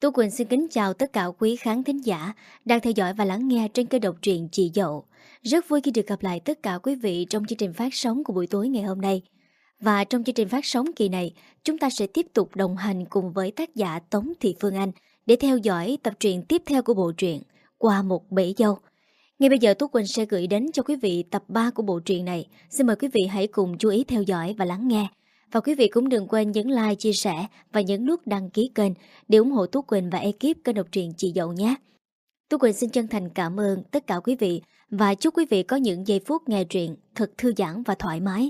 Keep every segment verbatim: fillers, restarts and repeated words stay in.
Tú Quỳnh xin kính chào tất cả quý khán thính giả đang theo dõi và lắng nghe trên kênh độc truyện Chị Dậu. Rất vui khi được gặp lại tất cả quý vị trong chương trình phát sóng của buổi tối ngày hôm nay. Và trong chương trình phát sóng kỳ này, chúng ta sẽ tiếp tục đồng hành cùng với tác giả Tống Thị Phương Anh để theo dõi tập truyện tiếp theo của bộ truyện Qua một bể dâu. Ngay bây giờ Tú Quỳnh sẽ gửi đến cho quý vị tập ba của bộ truyện này. Xin mời quý vị hãy cùng chú ý theo dõi và lắng nghe. Và quý vị cũng đừng quên nhấn like, chia sẻ và nhấn nút đăng ký kênh để ủng hộ Tú Quỳnh và ekip kênh độc truyện Chị Dậu nhé. Tú Quỳnh xin chân thành cảm ơn tất cả quý vị và chúc quý vị có những giây phút nghe truyện thật thư giãn và thoải mái.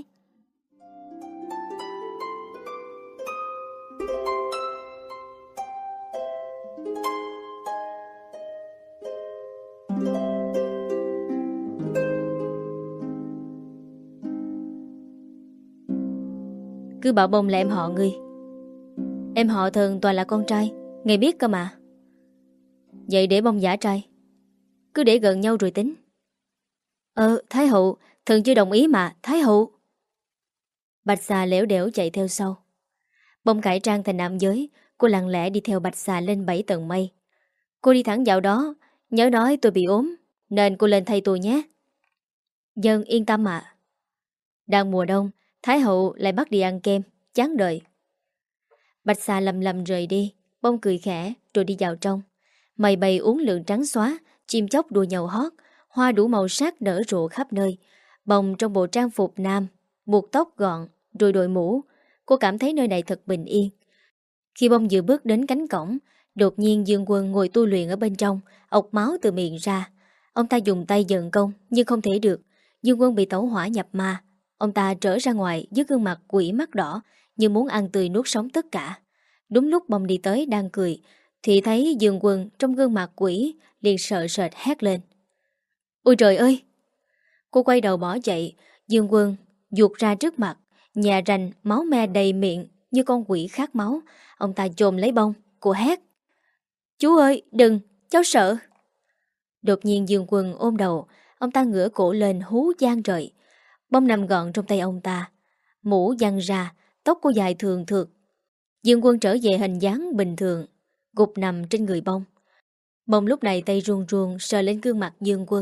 Cứ bảo bông là em họ ngươi. Em họ thường toàn là con trai, ngài biết cơ mà. Vậy để bông giả trai. Cứ để gần nhau rồi tính. Ờ, Thái hậu, thần chưa đồng ý mà, Thái hậu. Bạch xà lẻo đẻo chạy theo sau. Bông cải trang thành nam giới, cô lặng lẽ đi theo bạch xà lên bảy tầng mây. Cô đi thẳng vào đó, nhớ nói tôi bị ốm, nên cô lên thay tôi nhé. Dân yên tâm ạ. Đang mùa đông, Thái hậu lại bắt đi ăn kem, chán đời. Bạch xà lầm lầm rời đi. Bông cười khẽ rồi đi vào trong. Mây bay uốn lượn trắng xóa, chim chóc đua nhau hót, hoa đủ màu sắc nở rộ khắp nơi. Bông trong bộ trang phục nam, buộc tóc gọn rồi đội mũ. Cô cảm thấy nơi này thật bình yên. Khi bông vừa bước đến cánh cổng, đột nhiên Dương Quân ngồi tu luyện ở bên trong, ọc máu từ miệng ra. Ông ta dùng tay giận công nhưng không thể được. Dương Quân bị tẩu hỏa nhập ma. Ông ta trở ra ngoài với gương mặt quỷ mắt đỏ, như muốn ăn tươi nuốt sống tất cả. Đúng lúc bông đi tới đang cười, thì thấy Dương Quân trong gương mặt quỷ, liền sợ sệt hét lên. Ôi trời ơi! Cô quay đầu bỏ chạy. Dương Quân giụt ra trước mặt, nhà rành máu me đầy miệng như con quỷ khát máu. Ông ta chồm lấy bông, cô hét. Chú ơi, đừng, cháu sợ. Đột nhiên Dương Quân ôm đầu, ông ta ngửa cổ lên hú gian rời. Bông nằm gọn trong tay ông ta, mũ văng ra, tóc cô dài thường thượt. Dương Quân trở về hình dáng bình thường, gục nằm trên người bông. Bông lúc này tay ruồn ruồn sờ lên gương mặt Dương Quân.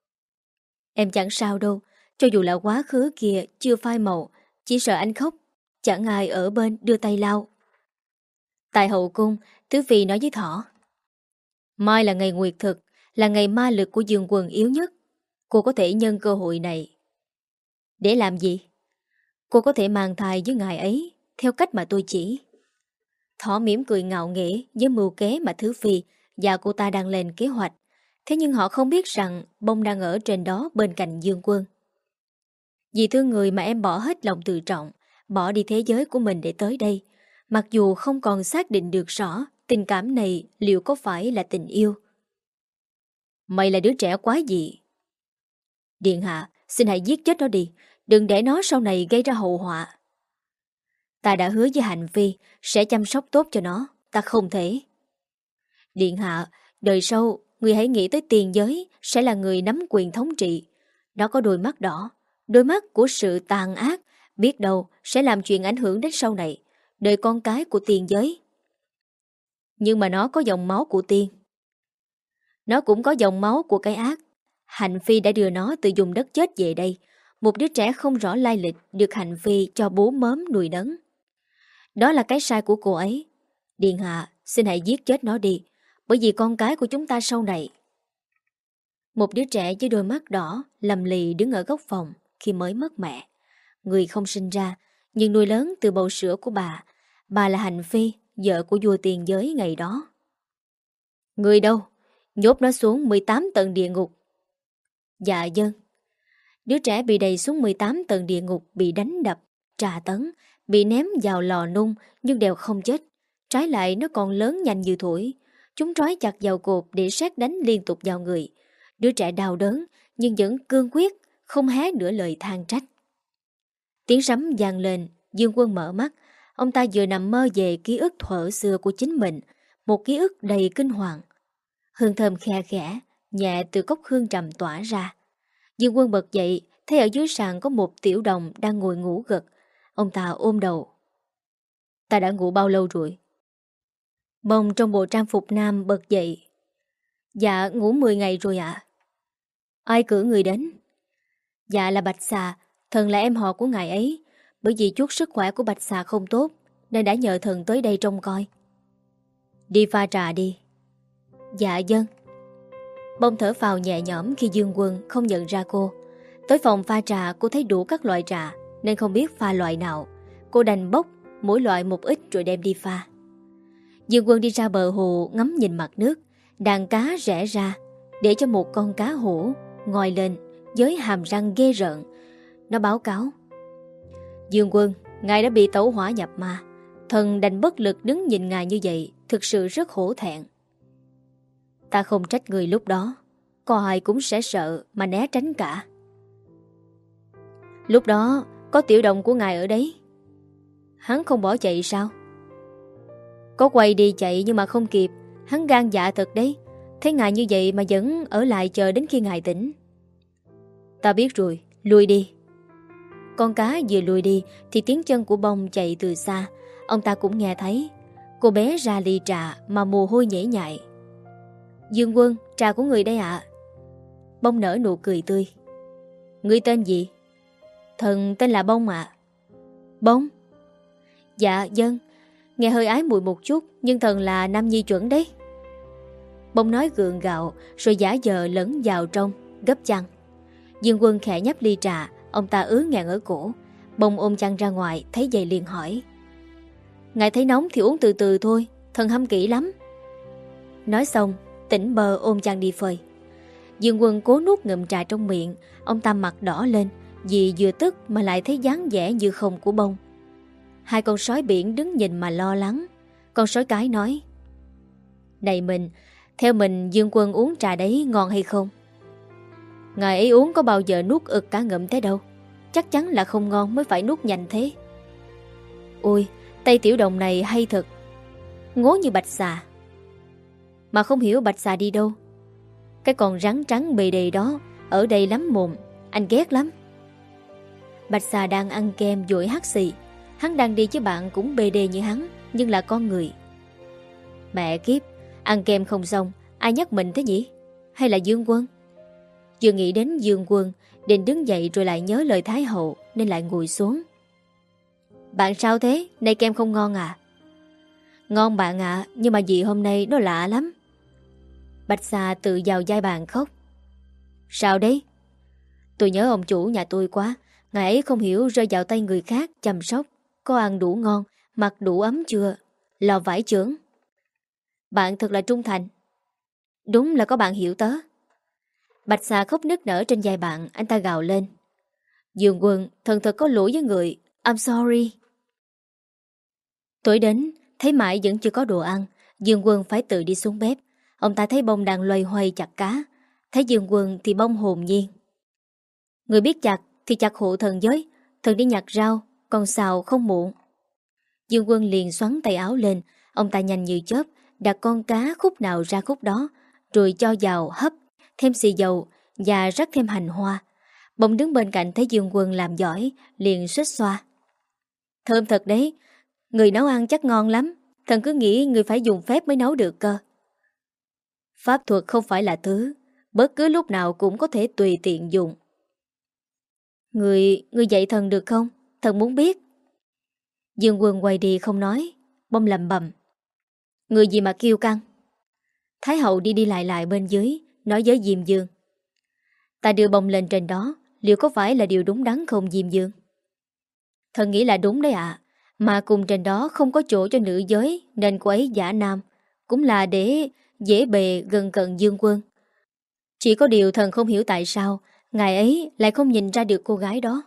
Em chẳng sao đâu, cho dù là quá khứ kia chưa phai màu, chỉ sợ anh khóc, chẳng ai ở bên đưa tay lau. Tại hậu cung, Tứ Phi nói với Thỏ. Mai là ngày nguyệt thực, là ngày ma lực của Dương Quân yếu nhất. Cô có thể nhân cơ hội này. Để làm gì? Cô có thể mang thai với ngài ấy theo cách mà tôi chỉ. Thỏ mỉm cười ngạo nghễ với mưu kế mà Thứ Phi và cô ta đang lên kế hoạch. Thế nhưng họ không biết rằng bông đang ở trên đó bên cạnh Dương Quân. Vì thương người mà em bỏ hết lòng tự trọng, bỏ đi thế giới của mình để tới đây. Mặc dù không còn xác định được rõ tình cảm này liệu có phải là tình yêu. Mày là đứa trẻ quá dị. Điện hạ, xin hãy giết chết nó đi, đừng để nó sau này gây ra hậu họa. Ta đã hứa với Hạnh Phi sẽ chăm sóc tốt cho nó, ta không thể. Điện hạ, đời sau người hãy nghĩ tới tiền giới sẽ là người nắm quyền thống trị. Nó có đôi mắt đỏ, đôi mắt của sự tàn ác, biết đâu sẽ làm chuyện ảnh hưởng đến sau này, đời con cái của tiền giới. Nhưng mà nó có dòng máu của tiên. Nó cũng có dòng máu của cái ác. Hạnh Phi đã đưa nó từ vùng đất chết về đây. Một đứa trẻ không rõ lai lịch được Hạnh Phi cho bố mớm nuôi nấng. Đó là cái sai của cô ấy. Điện hạ, xin hãy giết chết nó đi, bởi vì con cái của chúng ta sau này. Một đứa trẻ với đôi mắt đỏ lầm lì đứng ở góc phòng khi mới mất mẹ. Người không sinh ra, nhưng nuôi lớn từ bầu sữa của bà. Bà là Hạnh Phi, vợ của vua tiền giới ngày đó. Người đâu? Nhốt nó xuống mười tám tầng địa ngục. Dạ dân. Đứa trẻ bị đầy xuống mười tám tầng địa ngục, bị đánh đập, trà tấn, bị ném vào lò nung nhưng đều không chết. Trái lại nó còn lớn nhanh như thổi. Chúng trói chặt vào cột để sét đánh liên tục vào người. Đứa trẻ đau đớn nhưng vẫn cương quyết, không hé nửa lời than trách. Tiếng sấm vang lên, Dương Quân mở mắt. Ông ta vừa nằm mơ về ký ức thuở xưa của chính mình, một ký ức đầy kinh hoàng. Hương thơm khe khẽ, nhẹ từ cốc hương trầm tỏa ra. Dương Quân bật dậy, thấy ở dưới sàn có một tiểu đồng đang ngồi ngủ gật. Ông ta ôm đầu. Ta đã ngủ bao lâu rồi? Bông trong bộ trang phục nam bật dậy. Dạ ngủ mười ngày rồi ạ. Ai cử người đến? Dạ là Bạch Xà, thần là em họ của ngài ấy. Bởi vì chút sức khỏe của Bạch Xà không tốt nên đã nhờ thần tới đây trông coi. Đi pha trà đi. Dạ dân. Bông thở phào nhẹ nhõm khi Dương Quân không nhận ra cô. Tới phòng pha trà cô thấy đủ các loại trà nên không biết pha loại nào. Cô đành bốc mỗi loại một ít rồi đem đi pha. Dương Quân đi ra bờ hồ ngắm nhìn mặt nước. Đàn cá rẽ ra để cho một con cá hổ ngoi lên với hàm răng ghê rợn. Nó báo cáo: Dương Quân, ngài đã bị tẩu hỏa nhập ma. Thần đành bất lực đứng nhìn ngài như vậy, thực sự rất hổ thẹn. Ta không trách người lúc đó, có ai cũng sẽ sợ mà né tránh cả. Lúc đó có tiểu đồng của ngài ở đấy, hắn không bỏ chạy sao? Có quay đi chạy nhưng mà không kịp. Hắn gan dạ thật đấy. Thấy ngài như vậy mà vẫn ở lại chờ đến khi ngài tỉnh. Ta biết rồi, lui đi. Con cá vừa lùi đi thì tiếng chân của Bông chạy từ xa. Ông ta cũng nghe thấy. Cô bé ra ly trà mà mồ hôi nhễ nhại. Dương Quân, trà của người đây ạ. Bông nở nụ cười tươi. Người tên gì? Thần tên là Bông ạ. Bông? Dạ dân. Nghe hơi ái mùi một chút, nhưng thần là nam nhi chuẩn đấy. Bông nói gượng gạo rồi giả vờ lẫn vào trong, gấp chăn. Dương Quân khẽ nhấp ly trà. Ông ta ứ ngàn ở cổ. Bông ôm chăn ra ngoài, thấy vậy liền hỏi: ngài thấy nóng thì uống từ từ thôi, thần hâm kỹ lắm. Nói xong tỉnh bơ ôm chăn đi phơi. Dương Quân cố nuốt ngụm trà trong miệng. Ông ta mặt đỏ lên vì vừa tức mà lại thấy dáng vẻ như không của Bông. Hai con sói biển đứng nhìn mà lo lắng. Con sói cái nói: này mình, theo mình Dương Quân uống trà đấy ngon hay không? Ngài ấy uống có bao giờ nuốt ực cả ngụm thế đâu. Chắc chắn là không ngon mới phải nuốt nhanh thế. Ôi, tay tiểu đồng này hay thật, ngố như bạch xà. Mà không hiểu bạch xà đi đâu. Cái con rắn trắng bề đề đó ở đây lắm mồm, anh ghét lắm. Bạch xà đang ăn kem dội hắt xì. Hắn đang đi với bạn cũng bề đề như hắn, nhưng là con người. Mẹ kiếp, ăn kem không xong ai nhắc mình thế nhỉ? Hay là Dương Quân? Vừa nghĩ đến Dương Quân, định đứng dậy rồi lại nhớ lời Thái hậu nên lại ngồi xuống. Bạn sao thế? Nay kem không ngon à? Ngon bạn ạ, à, nhưng mà gì hôm nay nó lạ lắm. Bạch xà tự vào vai bàn khóc. Sao đấy? Tôi nhớ ông chủ nhà tôi quá. Ngài ấy không hiểu rơi vào tay người khác chăm sóc. Có ăn đủ ngon, mặc đủ ấm chưa? Lò vải chưởng. Bạn thật là trung thành. Đúng là có bạn hiểu tớ. Bạch xà khóc nức nở trên vai bạn. Anh ta gào lên: Dương Quân, thần thật có lỗi với người. I'm sorry. Tối đến, thấy mãi vẫn chưa có đồ ăn. Dương Quân phải tự đi xuống bếp. Ông ta thấy Bông đang loay hoay chặt cá. Thấy Dương Quân thì Bông hồn nhiên. Người biết chặt thì chặt hộ thần giới. Thần đi nhặt rau, còn xào không muộn. Dương Quân liền xoắn tay áo lên. Ông ta nhanh như chớp đặt con cá khúc nào ra khúc đó, rồi cho vào hấp, thêm xì dầu và rắc thêm hành hoa. Bông đứng bên cạnh thấy Dương Quân làm giỏi, liền suýt xoa. Thơm thật đấy, người nấu ăn chắc ngon lắm. Thần cứ nghĩ người phải dùng phép mới nấu được cơ. Pháp thuật không phải là thứ bất cứ lúc nào cũng có thể tùy tiện dùng. Người, người dạy thần được không? Thần muốn biết. Dương Quân quay đi không nói. Bông lầm bầm: người gì mà kiêu căng. Thái hậu đi đi lại lại bên dưới, nói với Diêm Dương: ta đưa Bông lên trên đó, liệu có phải là điều đúng đắn không Diêm Dương? Thần nghĩ là đúng đấy ạ. Mà cùng trên đó không có chỗ cho nữ giới, nên cô ấy giả nam, cũng là để dễ bề gần cận Dương Quân. Chỉ có điều thần không hiểu tại sao ngài ấy lại không nhìn ra được cô gái đó.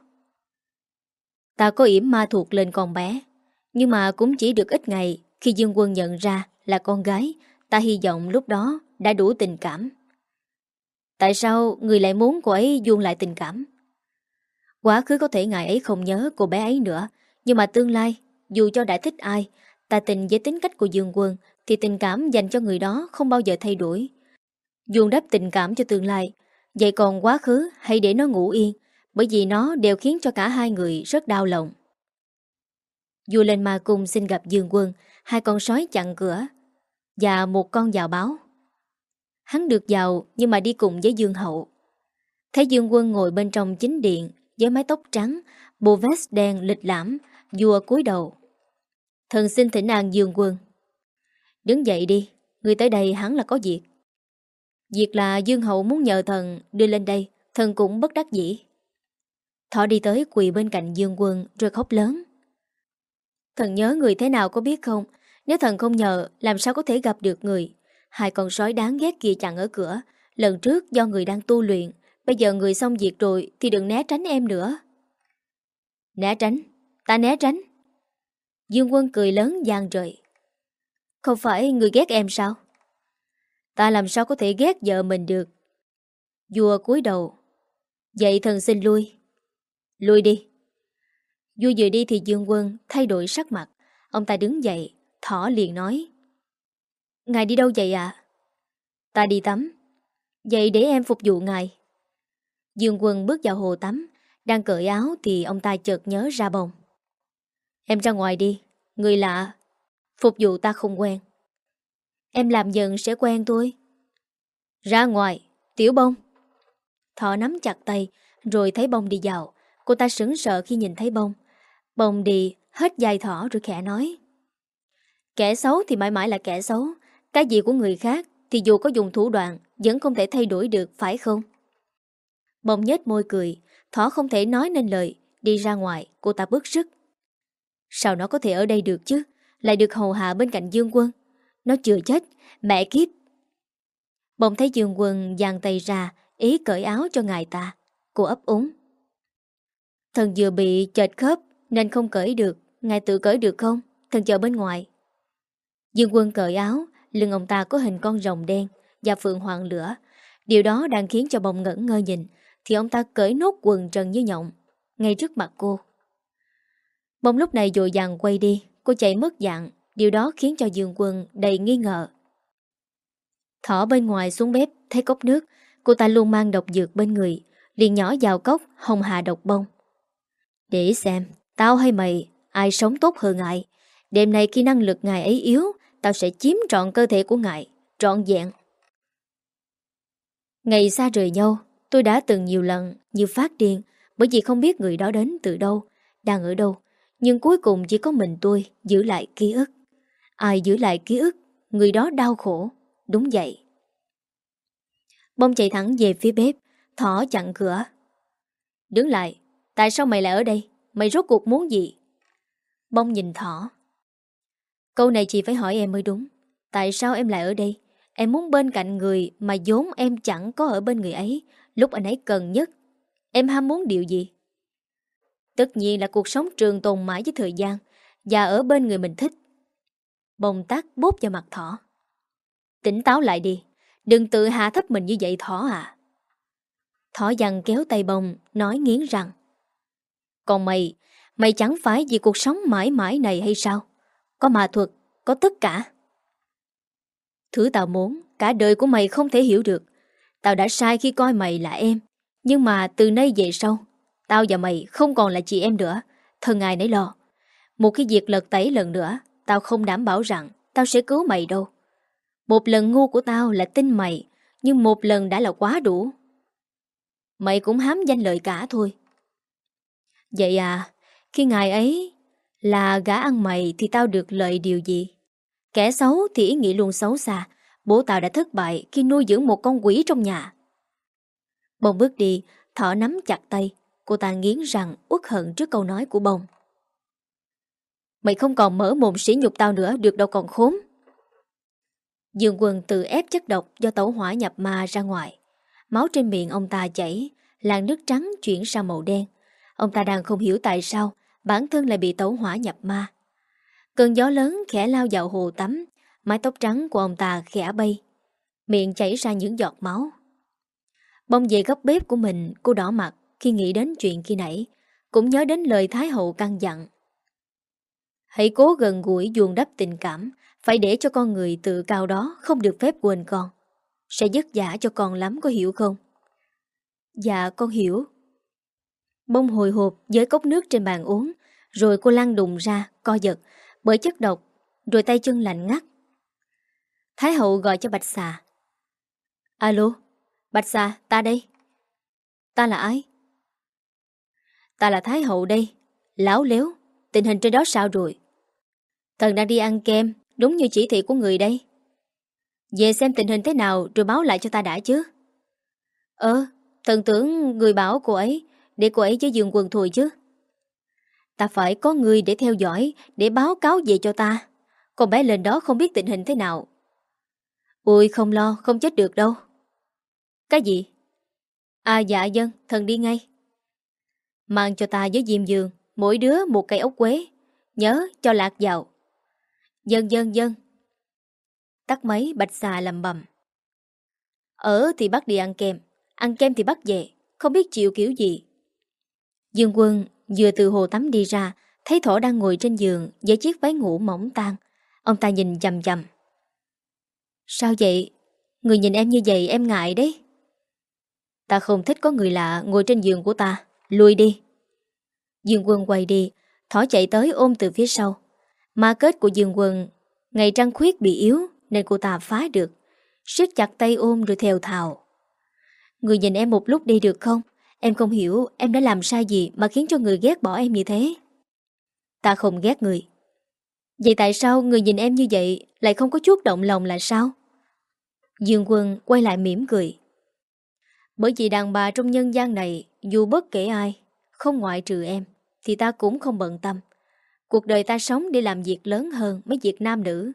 Ta có yểm ma thuộc lên con bé, nhưng mà cũng chỉ được ít ngày. Khi Dương Quân nhận ra là con gái, ta hy vọng lúc đó đã đủ tình cảm. Tại sao người lại muốn cô ấy vuông lại tình cảm? Quá khứ có thể ngài ấy không nhớ cô bé ấy nữa, nhưng mà tương lai, dù cho đã thích ai, ta tin với tính cách của Dương Quân thì tình cảm dành cho người đó không bao giờ thay đổi. Vuông đắp tình cảm cho tương lai. Vậy còn quá khứ hãy để nó ngủ yên, bởi vì nó đều khiến cho cả hai người rất đau lòng. Vua lên ma cung xin gặp Dương Quân. Hai con sói chặn cửa. và một con giào báo. Hắn được giàu nhưng mà đi cùng với Dương Hậu. Thấy Dương Quân ngồi bên trong chính điện với mái tóc trắng, bộ vest đen lịch lãm, vua cúi đầu. Thần xin thỉnh an Dương Quân. Đứng dậy đi, người tới đây hắn là có việc. Việc là Dương Hậu muốn nhờ thần đưa lên đây, thần cũng bất đắc dĩ. Thọ đi tới quỳ bên cạnh Dương Quân rồi khóc lớn. Thần nhớ người thế nào có biết không? Nếu thần không nhờ, làm sao có thể gặp được người? Hai con sói đáng ghét kia chặn ở cửa. Lần trước do người đang tu luyện, bây giờ người xong việc rồi thì đừng né tránh em nữa. Né tránh? Ta né tránh? Dương Quân cười lớn giang rời. Không phải người ghét em sao? Ta làm sao có thể ghét vợ mình được? Vua cúi đầu. Vậy thần xin lui. Lui đi. Vua vừa đi thì Dương Quân thay đổi sắc mặt. Ông ta đứng dậy. Thỏ liền nói. Ngài đi đâu vậy ạ? À? Ta đi tắm. Vậy để em phục vụ ngài. Dương Quân bước vào hồ tắm. Đang cởi áo thì ông ta chợt nhớ ra Bông. Em ra ngoài đi. Người lạ. Phục vụ ta không quen. Em làm dần sẽ quen thôi. Ra ngoài. Tiểu Bông. Thỏ nắm chặt tay. Rồi thấy Bông đi vào. Cô ta sững sờ khi nhìn thấy Bông. Bông đi hết vai Thỏ rồi khẽ nói. Kẻ xấu thì mãi mãi là kẻ xấu. Cái gì của người khác thì dù có dùng thủ đoạn vẫn không thể thay đổi được, phải không? Bông nhếch môi cười. Thỏ không thể nói nên lời. Đi ra ngoài cô ta bức sức. Sao nó có thể ở đây được chứ? Lại được hầu hạ bên cạnh Dương Quân. Nó chưa chết. Mẹ kiếp. Bông thấy Dương Quân giang tay ra ý cởi áo cho ngài ta. Cô ấp úng. Thần vừa bị chệch khớp nên không cởi được. Ngài tự cởi được không? Thần chờ bên ngoài. Dương Quân cởi áo. Lưng ông ta có hình con rồng đen và phượng hoàng lửa. Điều đó đang khiến cho Bông ngẩn ngơ nhìn. Thì ông ta cởi nốt quần trần như nhộng ngay trước mặt cô. Bông lúc này dội vàng quay đi. Cô chạy mất dạng. Điều đó khiến cho Dương Quân đầy nghi ngờ. Thỏ bên ngoài xuống bếp thấy cốc nước. Cô ta luôn mang độc dược bên người. Liền nhỏ vào cốc hồng hạ độc Bông. Để xem tao hay mày ai sống tốt hơn ngài. Đêm nay khi năng lực ngài ấy yếu, tao sẽ chiếm trọn cơ thể của ngài, trọn vẹn. Ngày xa rời nhau, tôi đã từng nhiều lần như phát điên bởi vì không biết người đó đến từ đâu, đang ở đâu. Nhưng cuối cùng chỉ có mình tôi giữ lại ký ức. Ai giữ lại ký ức, người đó đau khổ. Đúng vậy. Bông chạy thẳng về phía bếp. Thỏ chặn cửa. Đứng lại. Tại sao mày lại ở đây? Mày rốt cuộc muốn gì? Bông nhìn Thỏ. Câu này chị phải hỏi em mới đúng. Tại sao em lại ở đây? Em muốn bên cạnh người mà vốn em chẳng có ở bên người ấy lúc anh ấy cần nhất. Em ham muốn điều gì? Tất nhiên là cuộc sống trường tồn mãi với thời gian và ở bên người mình thích. Bông tát bốp vào mặt Thỏ. Tỉnh táo lại đi. Đừng tự hạ thấp mình như vậy Thỏ à. Thỏ giằng kéo tay Bông nói nghiến răng. Còn mày, mày chẳng phải vì cuộc sống mãi mãi này hay sao? Có ma thuật, có tất cả. Thứ tao muốn, cả đời của mày không thể hiểu được. Tao đã sai khi coi mày là em. Nhưng mà từ nay về sau, tao và mày không còn là chị em nữa. Thân ai nấy lo. Một khi việc lật tẩy lần nữa, tao không đảm bảo rằng tao sẽ cứu mày đâu. Một lần ngu của tao là tin mày, nhưng một lần đã là quá đủ. Mày cũng hám danh lợi cả thôi. Vậy à, khi ngày ấy là gã ăn mày thì tao được lợi điều gì? Kẻ xấu thì ý nghĩ luôn xấu xa. Bố tao đã thất bại khi nuôi dưỡng một con quỷ trong nhà. Bông bước đi, Thỏ nắm chặt tay. Cô ta nghiến răng uất hận trước câu nói của Bông. Mày không còn mở mồm sỉ nhục tao nữa được đâu còn khốn. Dương Quân tự ép chất độc do tẩu hỏa nhập ma ra ngoài. Máu trên miệng ông ta chảy, làn nước trắng chuyển sang màu đen. Ông ta đang không hiểu tại sao bản thân lại bị tẩu hỏa nhập ma. Cơn gió lớn khẽ lao vào hồ tắm. Mái tóc trắng của ông ta khẽ bay. Miệng chảy ra những giọt máu. Bông về góc bếp của mình. Cô đỏ mặt khi nghĩ đến chuyện khi nãy. Cũng nhớ đến lời Thái hậu căn dặn. Hãy cố gần gũi dùn đắp tình cảm. Phải để cho con người tự cao đó không được phép quên con. Sẽ vất vả cho con lắm, có hiểu không? Dạ con hiểu. Bông hồi hộp với cốc nước trên bàn uống. Rồi cô lăn đùng ra, co giật bởi chất độc. Rồi tay chân lạnh ngắt. Thái hậu gọi cho Bạch Xà. Alo, Bạch Xà, ta đây. Ta là ai? Ta là Thái hậu đây. Láo léo, tình hình trên đó sao rồi? Thần đang đi ăn kem, đúng như chỉ thị của người đây. Về xem tình hình thế nào rồi báo lại cho ta đã chứ. Ờ, thần tưởng người bảo cô ấy để cô ấy với Dương Quân thôi chứ. Ta phải có người để theo dõi, để báo cáo về cho ta. Con bé lên đó không biết tình hình thế nào. Ôi không lo, không chết được đâu. Cái gì? À dạ dân, thần đi ngay. Mang cho ta với Diêm Dương mỗi đứa một cây ốc quế. Nhớ cho lạc vào. Dân dân dân. Tắt máy, Bạch Xà lầm bầm. Ở thì bắt đi ăn kem, ăn kem thì bắt về, không biết chịu kiểu gì. Dương Quân vừa từ hồ tắm đi ra, thấy Thỏ đang ngồi trên giường với chiếc váy ngủ mỏng tang. Ông ta nhìn chằm chằm. Sao vậy? Người nhìn em như vậy em ngại đấy. Ta không thích có người lạ ngồi trên giường của ta. Lui đi. Dương Quân quay đi. Thỏ chạy tới ôm từ phía sau. Ma kết của Dương Quân ngày trăng khuyết bị yếu nên cô ta phá được, siết chặt tay ôm rồi thều thào. Người nhìn em một lúc đi được không? Em không hiểu em đã làm sai gì mà khiến cho người ghét bỏ em như thế. Ta không ghét người. Vậy tại sao người nhìn em như vậy lại không có chút động lòng là sao? Dương Quân quay lại mỉm cười. Bởi vì đàn bà trong nhân gian này, dù bất kể ai, không ngoại trừ em, thì ta cũng không bận tâm. Cuộc đời ta sống để làm việc lớn hơn mấy việc nam nữ.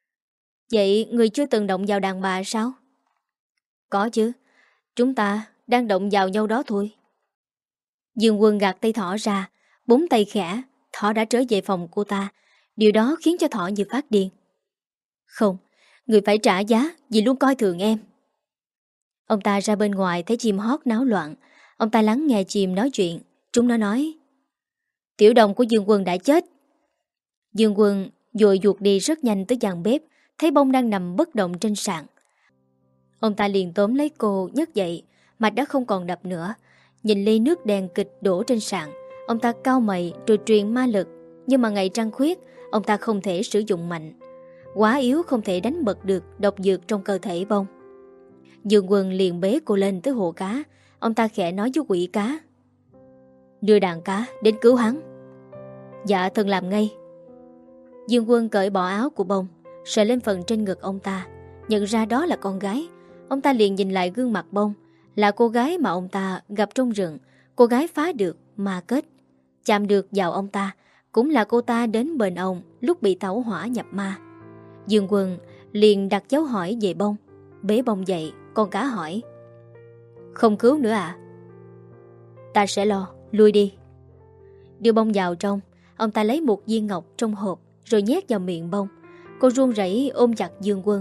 Vậy người chưa từng động vào đàn bà sao? Có chứ. Chúng ta đang động vào nhau đó thôi. Dương Quân gạt tay Thỏ ra, búng tay khẽ. Thỏ đã trở về phòng cô ta. Điều đó khiến cho Thỏ như phát điên. Không, người phải trả giá vì luôn coi thường em. Ông ta ra bên ngoài thấy chim hót náo loạn. Ông ta lắng nghe chim nói chuyện. Chúng nó nói: Tiểu đồng của Dương Quân đã chết. Dương Quân vội vuột đi rất nhanh tới gian bếp, thấy Bông đang nằm bất động trên sàn. Ông ta liền tóm lấy cô nhấc dậy. Mạch đã không còn đập nữa. Nhìn ly nước đen kịch đổ trên sàn, ông ta cau mày rồi truyền ma lực. Nhưng mà ngày trăng khuyết, ông ta không thể sử dụng mạnh. Quá yếu không thể đánh bật được độc dược trong cơ thể Bông. Dương Quân liền bế cô lên tới hồ cá. Ông ta khẽ nói với quỷ cá: Đưa đàn cá đến cứu hắn. Dạ thần làm ngay. Dương Quân cởi bỏ áo của Bông, sờ lên phần trên ngực ông ta, nhận ra đó là con gái. Ông ta liền nhìn lại gương mặt Bông, là cô gái mà ông ta gặp trong rừng. Cô gái phá được ma kết, chạm được vào ông ta. Cũng là cô ta đến bên ông lúc bị tẩu hỏa nhập ma. Dương Quân liền đặt dấu hỏi về Bông. Bế Bông dậy, con cá hỏi: Không cứu nữa à? Ta sẽ lo, lui đi. Đưa Bông vào trong. Ông ta lấy một viên ngọc trong hộp rồi nhét vào miệng Bông. Cô run rẩy ôm chặt Dương Quân.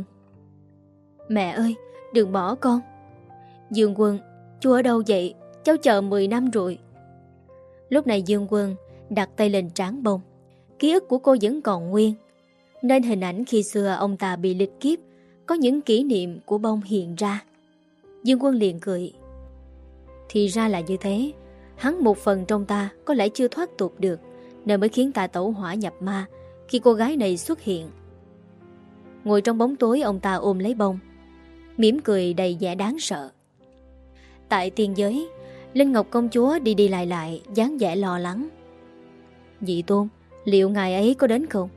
Mẹ ơi, đừng bỏ con. Dương Quân, chú ở đâu vậy? Cháu chờ mười năm rồi. Lúc này Dương Quân đặt tay lên trán Bông. Ký ức của cô vẫn còn nguyên, nên hình ảnh khi xưa ông ta bị lịch kiếp, có những kỷ niệm của Bông hiện ra. Dương Quân liền cười. Thì ra là như thế. Hắn một phần trong ta có lẽ chưa thoát tục được, nên mới khiến ta tẩu hỏa nhập ma khi cô gái này xuất hiện. Ngồi trong bóng tối, ông ta ôm lấy Bông, mỉm cười đầy vẻ đáng sợ. Tại tiên giới, Linh Ngọc công chúa đi đi lại lại, dáng vẻ lo lắng. Dị Tôn, liệu ngài ấy có đến không?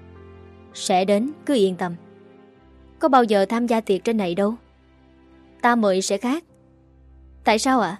Sẽ đến, cứ yên tâm. Có bao giờ tham gia tiệc trên này đâu. Ta mời sẽ khác. Tại sao ạ?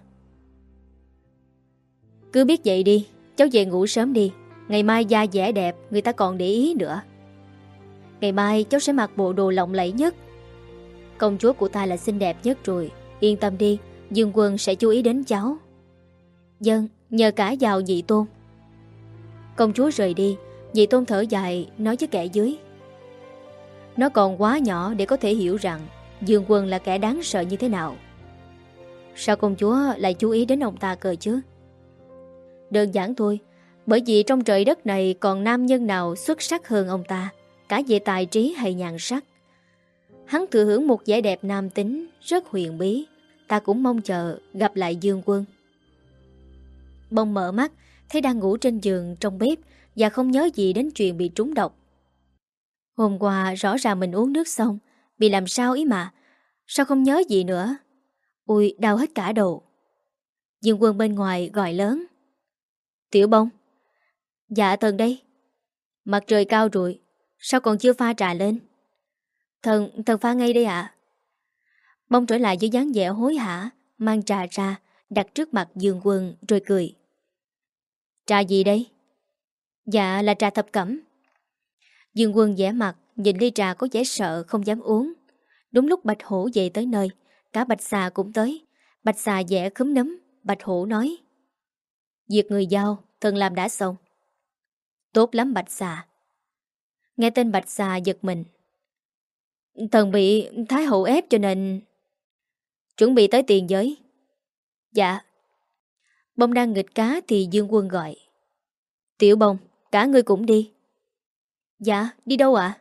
Cứ biết vậy đi, cháu về ngủ sớm đi. Ngày mai da dẻ đẹp, người ta còn để ý nữa. Ngày mai cháu sẽ mặc bộ đồ lộng lẫy nhất. Công chúa của ta là xinh đẹp nhất rồi. Yên tâm đi, Dương Quân sẽ chú ý đến cháu. Dân, nhờ cả vào Dị Tôn. Công chúa rời đi. Dị Tôn thở dài nói với kẻ dưới: Nó còn quá nhỏ để có thể hiểu rằng Dương Quân là kẻ đáng sợ như thế nào. Sao công chúa lại chú ý đến ông ta cơ chứ? Đơn giản thôi. Bởi vì trong trời đất này còn nam nhân nào xuất sắc hơn ông ta, cả về tài trí hay nhan sắc. Hắn thừa hưởng một vẻ đẹp nam tính rất huyền bí. Ta cũng mong chờ gặp lại Dương Quân. Bông mở mắt, thấy đang ngủ trên giường trong bếp và không nhớ gì đến chuyện bị trúng độc. Hôm qua rõ ràng mình uống nước xong, Bị làm sao ý mà? Sao không nhớ gì nữa? Ui, đau hết cả đầu. Dương Quân bên ngoài gọi lớn. Tiểu Bông. Dạ Thần đây. Mặt trời cao rồi, sao còn chưa pha trà lên? Thần, thần pha ngay đây ạ. Bông trở lại với dáng vẻ hối hả, mang trà ra, đặt trước mặt Dương Quân rồi cười. Trà gì đây? Dạ là trà thập cẩm. Dương Quân vẻ mặt, nhìn ly trà có vẻ sợ không dám uống. Đúng lúc Bạch Hổ về tới nơi, cả Bạch Xà cũng tới. Bạch Xà vẻ khúm núm, Bạch Hổ nói. Việc người giao, thần làm đã xong. Tốt lắm Bạch Xà. Nghe tên Bạch Xà giật mình. Thần bị Thái Hậu ép cho nên... Chuẩn bị tới tiền giới. Dạ. Bông đang nghịch cá thì Dương Quân gọi. Tiểu Bông, cả ngươi cũng đi. Dạ, đi đâu ạ?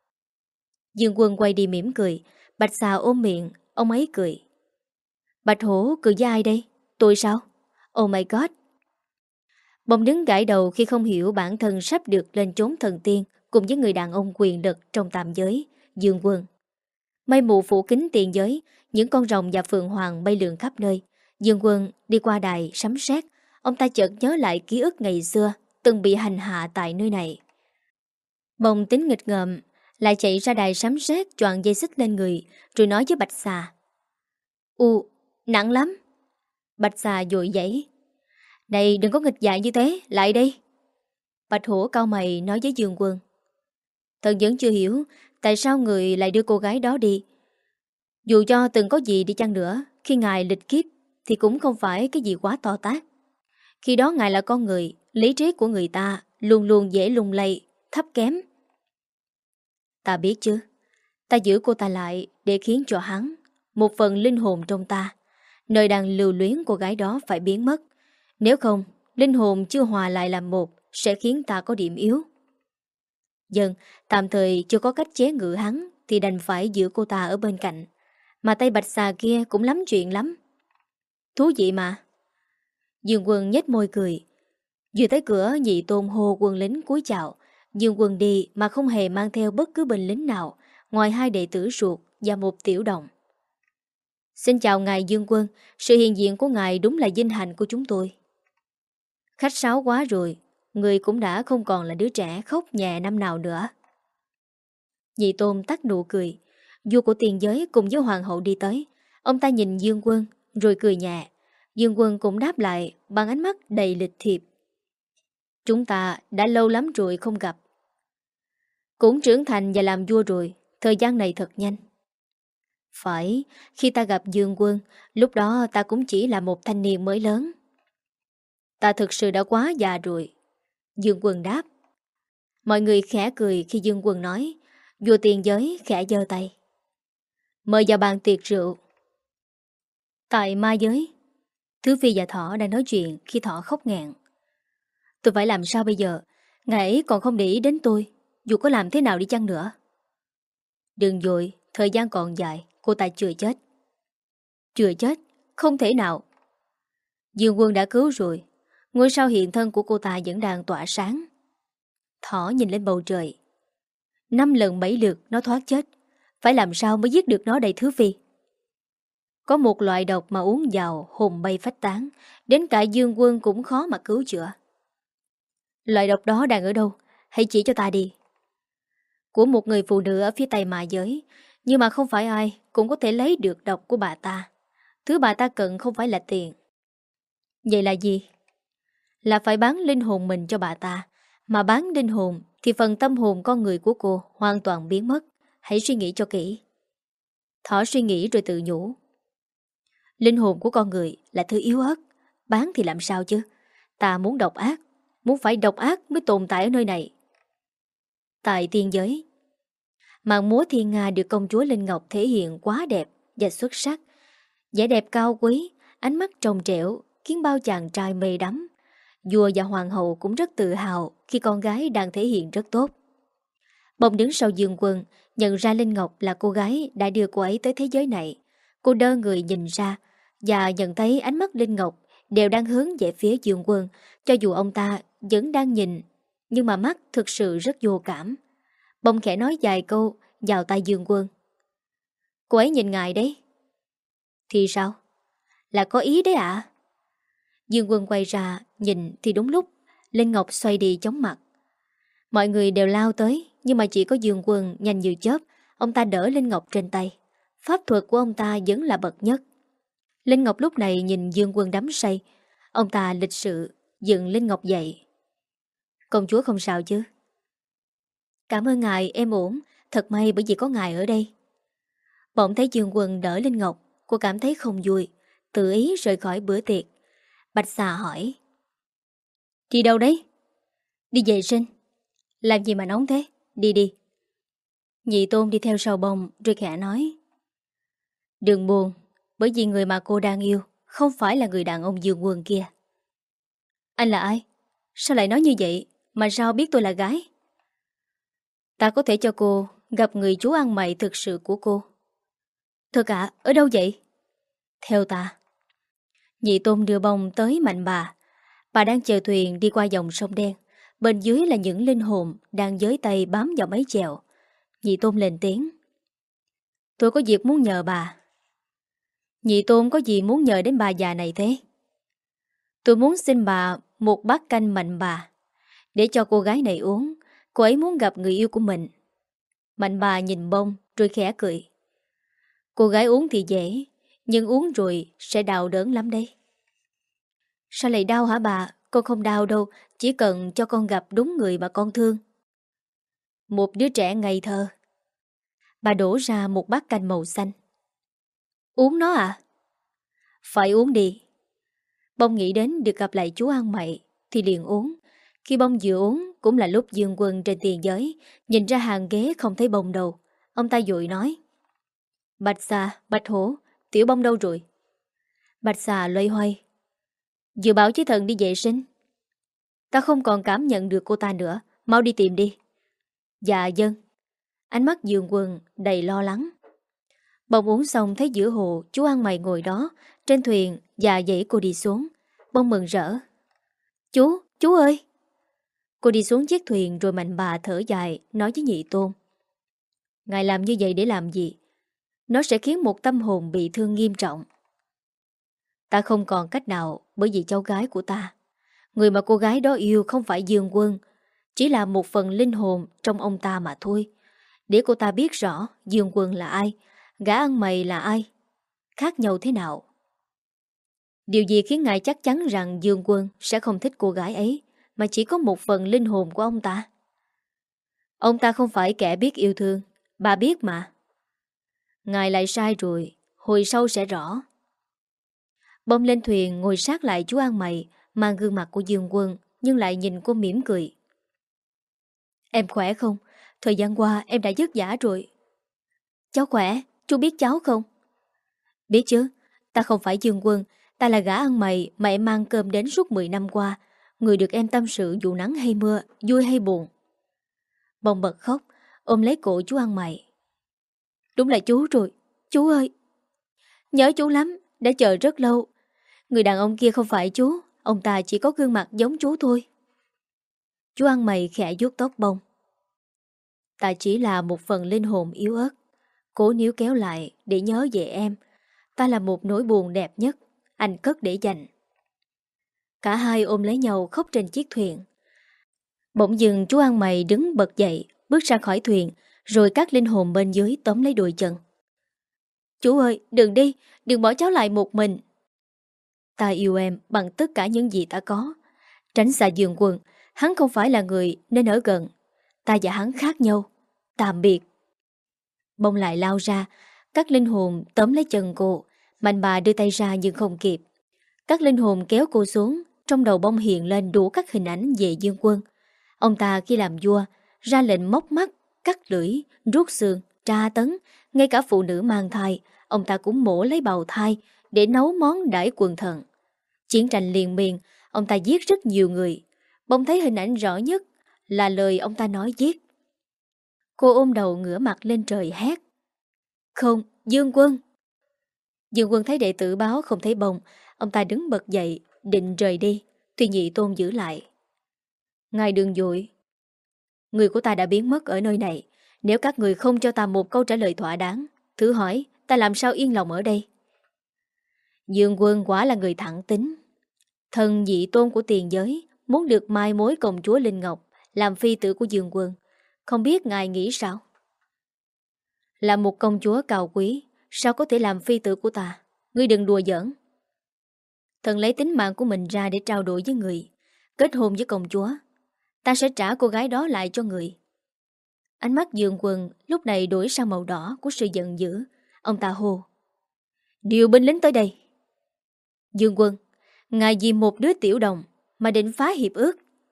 Dương Quân quay đi mỉm cười. Bạch Xà ôm miệng, ông ấy cười. Bạch Hổ cười với ai đây? Tôi sao? Oh my god. Bông đứng gãi đầu khi không hiểu bản thân sắp được lên chốn thần tiên cùng với người đàn ông quyền lực trong tam giới, Dương Quân. Mây mù phủ kín tiền giới, những con rồng và phượng hoàng bay lượn khắp nơi. Dương Quân đi qua đài sấm sét, ông ta chợt nhớ lại ký ức ngày xưa từng bị hành hạ tại nơi này. Bông tính nghịch ngợm, lại chạy ra đài sấm sét choàng dây xích lên người, rồi nói với Bạch Xà. U, nặng lắm. Bạch Xà dội dãy. Này đừng có nghịch dại như thế, lại đây. Bạch Hổ cau mày nói với Dương Quân. Thần vẫn chưa hiểu tại sao người lại đưa cô gái đó đi. Dù cho từng có gì đi chăng nữa, khi ngài lịch kiếp thì cũng không phải cái gì quá to tát. Khi đó ngài là con người, lý trí của người ta luôn luôn dễ lung lay, thấp kém. Ta biết chứ, ta giữ cô ta lại để khiến cho hắn, một phần linh hồn trong ta, nơi đang lưu luyến cô gái đó phải biến mất. Nếu không, linh hồn chưa hòa lại làm một sẽ khiến ta có điểm yếu. Dần, tạm thời chưa có cách chế ngự hắn thì đành phải giữ cô ta ở bên cạnh. Mà tay Bạch Xà kia cũng lắm chuyện lắm. Thú vị mà. Dương Quân nhếch môi cười. Vừa tới cửa, Nhị Tôn hô quân lính cúi chào. Dương Quân đi mà không hề mang theo bất cứ binh lính nào, ngoài hai đệ tử ruột và một tiểu đồng. Xin chào ngài Dương Quân, sự hiện diện của ngài đúng là vinh hạnh của chúng tôi. Khách sáo quá rồi, người cũng đã không còn là đứa trẻ khóc nhè năm nào nữa. Nhị Tôn tắt nụ cười. Vua của tiền giới cùng với hoàng hậu đi tới. Ông ta nhìn Dương Quân rồi cười nhẹ. Dương Quân cũng đáp lại bằng ánh mắt đầy lịch thiệp. Chúng ta đã lâu lắm rồi không gặp. Cũng trưởng thành và làm vua rồi, thời gian này thật nhanh. Phải, khi ta gặp Dương Quân, lúc đó ta cũng chỉ là một thanh niên mới lớn. Ta thực sự đã quá già rồi. Dương Quân đáp. Mọi người khẽ cười khi Dương Quân nói. Vua tiền giới khẽ giơ tay. Mời vào bàn tiệc rượu. Tại ma giới, Thứ Phi và Thỏ đang nói chuyện khi Thỏ khóc nghẹn. Tôi phải làm sao bây giờ? Ngài ấy còn không để ý đến tôi, dù có làm thế nào đi chăng nữa. Đừng vội, thời gian còn dài, cô ta chưa chết. Chưa chết? Không thể nào. Dương Quân đã cứu rồi. Ngôi sao hiện thân của cô ta vẫn đang tỏa sáng. Thỏ nhìn lên bầu trời. Năm lần bảy lượt nó thoát chết. Phải làm sao mới giết được nó đây Thứ Phi? Có một loại độc mà uống vào hồn bay phách tán, đến cả Dương Quân cũng khó mà cứu chữa. Loại độc đó đang ở đâu? Hãy chỉ cho ta đi. Của một người phụ nữ ở phía tây ma giới, nhưng mà không phải ai cũng có thể lấy được độc của bà ta. Thứ bà ta cần không phải là tiền. Vậy là gì? Là phải bán linh hồn mình cho bà ta. Mà bán linh hồn thì phần tâm hồn con người của cô hoàn toàn biến mất. Hãy suy nghĩ cho kỹ. Thỏ suy nghĩ rồi tự nhủ. Linh hồn của con người là thứ yếu ớt. Bán thì làm sao chứ? Ta muốn độc ác. Muốn phải độc ác mới tồn tại ở nơi này. Tại tiên giới, màn múa thiên nga được công chúa Linh Ngọc thể hiện quá đẹp và xuất sắc. Vẻ đẹp cao quý, ánh mắt trong trẻo khiến bao chàng trai mê đắm. Vua và hoàng hậu cũng rất tự hào khi con gái đang thể hiện rất tốt. Bỗng đứng sau Dương Quân, nhận ra Linh Ngọc là cô gái đã đưa cô ấy tới thế giới này. Cô đơ người nhìn ra và nhận thấy ánh mắt Linh Ngọc đều đang hướng về phía Dương Quân, cho dù ông ta vẫn đang nhìn, nhưng mà mắt thực sự rất vô cảm. Bông khẽ nói vài câu vào tai Dương Quân. Cô ấy nhìn ngài đấy. Thì sao? Là có ý đấy ạ. À? Dương Quân quay ra nhìn thì đúng lúc Linh Ngọc xoay đi chóng mặt. Mọi người đều lao tới, nhưng mà chỉ có Dương Quân nhanh như chớp. Ông ta đỡ Linh Ngọc trên tay. Pháp thuật của ông ta vẫn là bậc nhất. Linh Ngọc lúc này nhìn Dương Quân đắm say. Ông ta lịch sự dựng Linh Ngọc dậy. Công chúa không sao chứ? Cảm ơn ngài, em ổn. Thật may bởi vì có ngài ở đây. Bỗng thấy Dương Quân đỡ Linh Ngọc, cô cảm thấy không vui, tự ý rời khỏi bữa tiệc. Bạch Xà hỏi: đi đâu đấy? Đi vệ sinh. Làm gì mà nóng thế? Đi đi. Nhị Tôn đi theo sau bông rồi khẽ nói: đừng buồn, bởi vì người mà cô đang yêu không phải là người đàn ông Dương Quân kia. Anh là ai? Sao lại nói như vậy? Mà sao biết tôi là gái? Ta có thể cho cô gặp người chú ăn mày thực sự của cô. Thật ạ? Ở đâu vậy? Theo ta. Nhị Tôn đưa bông tới Mạnh Bà. Bà đang chờ thuyền đi qua dòng sông đen. Bên dưới là những linh hồn đang giới tay bám vào mấy chèo. Nhị Tôn lên tiếng: tôi có việc muốn nhờ bà. Nhị Tôn có gì muốn nhờ đến bà già này thế? Tôi muốn xin bà một bát canh Mạnh Bà để cho cô gái này uống. Cô ấy muốn gặp người yêu của mình. Mạnh Bà nhìn bông rồi khẽ cười. Cô gái uống thì dễ, nhưng uống rồi sẽ đau đớn lắm đấy. Sao lại đau hả bà? Con không đau đâu, chỉ cần cho con gặp đúng người mà con thương. Một đứa trẻ ngây thơ. Bà đổ ra một bát canh màu xanh. Uống nó à? Phải uống đi. Bông nghĩ đến được gặp lại chú ăn mày thì liền uống. Khi bông vừa uống cũng là lúc Dương Quân trên tiền giới nhìn ra hàng ghế không thấy bông đâu. Ông ta vội nói: Bạch Xà, Bạch Hổ, tiểu bông đâu rồi? Bạch Xà loay hoay: vừa bảo chí thần đi vệ sinh. Ta không còn cảm nhận được cô ta nữa. Mau đi tìm đi. Dạ dân. Ánh mắt Dương Quân đầy lo lắng. Bông uống xong thấy giữa hồ chú ăn mày ngồi đó trên thuyền và dãy cô đi xuống. Bông mừng rỡ: Chú, chú ơi! Cô đi xuống chiếc thuyền rồi Mạnh Bà thở dài nói với Nhị Tôn: ngài làm như vậy để làm gì? Nó sẽ khiến một tâm hồn bị thương nghiêm trọng. Ta không còn cách nào, bởi vì cháu gái của ta, người mà cô gái đó yêu không phải Dương Quân, chỉ là một phần linh hồn trong ông ta mà thôi. Để cô ta biết rõ Dương Quân là ai, gã ăn mày là ai, khác nhau thế nào. Điều gì khiến ngài chắc chắn rằng Dương Quân sẽ không thích cô gái ấy, mà chỉ có một phần linh hồn của ông ta? Ông ta không phải kẻ biết yêu thương, bà biết mà. Ngài lại sai rồi, hồi sau sẽ rõ. Bông lên thuyền ngồi sát lại chú ăn mày, mang gương mặt của Dương Quân, nhưng lại nhìn cô mỉm cười. Em khỏe không? Thời gian qua em đã vất vả rồi. Cháu khỏe, chú biết cháu không? Biết chứ, ta không phải Dương Quân, ta là gã ăn mày mà em mang cơm đến suốt mười năm qua, người được em tâm sự dù nắng hay mưa, vui hay buồn. Bông bật khóc, ôm lấy cổ chú ăn mày. Đúng là chú rồi, chú ơi! Nhớ chú lắm, đã chờ rất lâu. Người đàn ông kia không phải chú, ông ta chỉ có gương mặt giống chú thôi. Chú ăn mày khẽ vuốt tóc Bông. Ta chỉ là một phần linh hồn yếu ớt, cố níu kéo lại để nhớ về em. Ta là một nỗi buồn đẹp nhất, anh cất để dành. Cả hai ôm lấy nhau khóc trên chiếc thuyền. Bỗng dừng chú ăn mày đứng bật dậy, bước ra khỏi thuyền, rồi các linh hồn bên dưới tóm lấy đùi chân. Chú ơi, đừng đi, đừng bỏ cháu lại một mình. Ta yêu em bằng tất cả những gì ta có. Tránh xa Dương Quân, hắn không phải là người nên ở gần. Ta và hắn khác nhau. Tạm biệt. Bông lại lao ra, các linh hồn tóm lấy chân cô. Mạnh Bà đưa tay ra nhưng không kịp. Các linh hồn kéo cô xuống. Trong đầu Bông hiện lên đủ các hình ảnh về Dương Quân. Ông ta khi làm vua ra lệnh móc mắt, cắt lưỡi, rút xương, tra tấn. Ngay cả phụ nữ mang thai, ông ta cũng mổ lấy bào thai để nấu món đãi quần thần. Chiến tranh liên miên, ông ta giết rất nhiều người. Bông thấy hình ảnh rõ nhất là lời ông ta nói giết. Cô ôm đầu ngửa mặt lên trời hét: Không, Dương Quân! Dương Quân thấy đệ tử báo không thấy Bông. Ông ta đứng bật dậy, định rời đi, thì Nhị Tôn giữ lại. Ngài đừng vội. Người của ta đã biến mất ở nơi này. Nếu các người không cho ta một câu trả lời thỏa đáng, thử hỏi ta làm sao yên lòng ở đây. Dương Quân quả là người thẳng tính. Thần dị tôn của tiền giới muốn được mai mối công chúa Linh Ngọc làm phi tử của Dương Quân. Không biết ngài nghĩ sao? Là một công chúa cao quý, sao có thể làm phi tử của ta? Ngươi đừng đùa giỡn. Thần lấy tính mạng của mình ra để trao đổi với người. Kết hôn với công chúa, ta sẽ trả cô gái đó lại cho người. Ánh mắt Dương Quân lúc này đổi sang màu đỏ của sự giận dữ. Ông ta hô: điều binh lính tới đây. Dương Quân, ngài vì một đứa tiểu đồng mà định phá hiệp ước.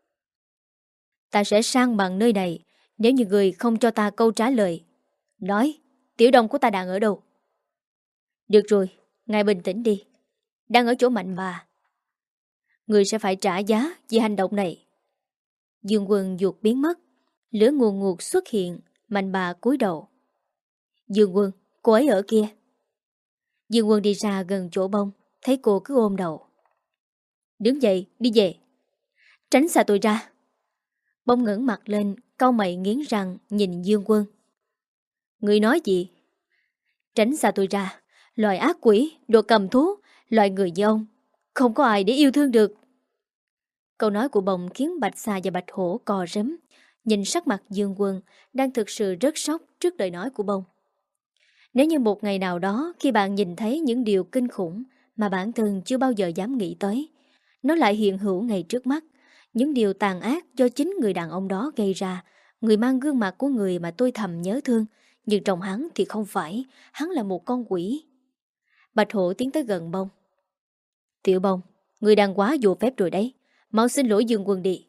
Ta sẽ sang bằng nơi này nếu như người không cho ta câu trả lời. Nói, tiểu đồng của ta đang ở đâu? Được rồi, ngài bình tĩnh đi. Đang ở chỗ Mạnh Bà. Người sẽ phải trả giá vì hành động này. Dương Quân ruột biến mất. Lửa nguồn ngụt xuất hiện. Mạnh Bà cúi đầu. Dương Quân, cô ấy ở kia. Dương Quân đi ra gần chỗ bông, thấy cô cứ ôm đầu. Đứng dậy, đi về. Tránh xa tôi ra. Bông ngẩng mặt lên, cau mày nghiến răng nhìn Dương Quân. Người nói gì? Tránh xa tôi ra. Loài ác quỷ, đồ cầm thú, loài người như ông, không có ai để yêu thương được. Câu nói của bông khiến Bạch Xà và Bạch Hổ cò rấm. Nhìn sắc mặt Dương Quân đang thực sự rất sốc trước lời nói của bông. Nếu như một ngày nào đó khi bạn nhìn thấy những điều kinh khủng mà bản thân chưa bao giờ dám nghĩ tới, nó lại hiện hữu ngay trước mắt, những điều tàn ác do chính người đàn ông đó gây ra, người mang gương mặt của người mà tôi thầm nhớ thương, nhưng trong hắn thì không phải, hắn là một con quỷ. Bạch Hổ tiến tới gần bông. Tiểu Bông, người đang quá vô phép rồi đấy, mau xin lỗi Dương Quân đi.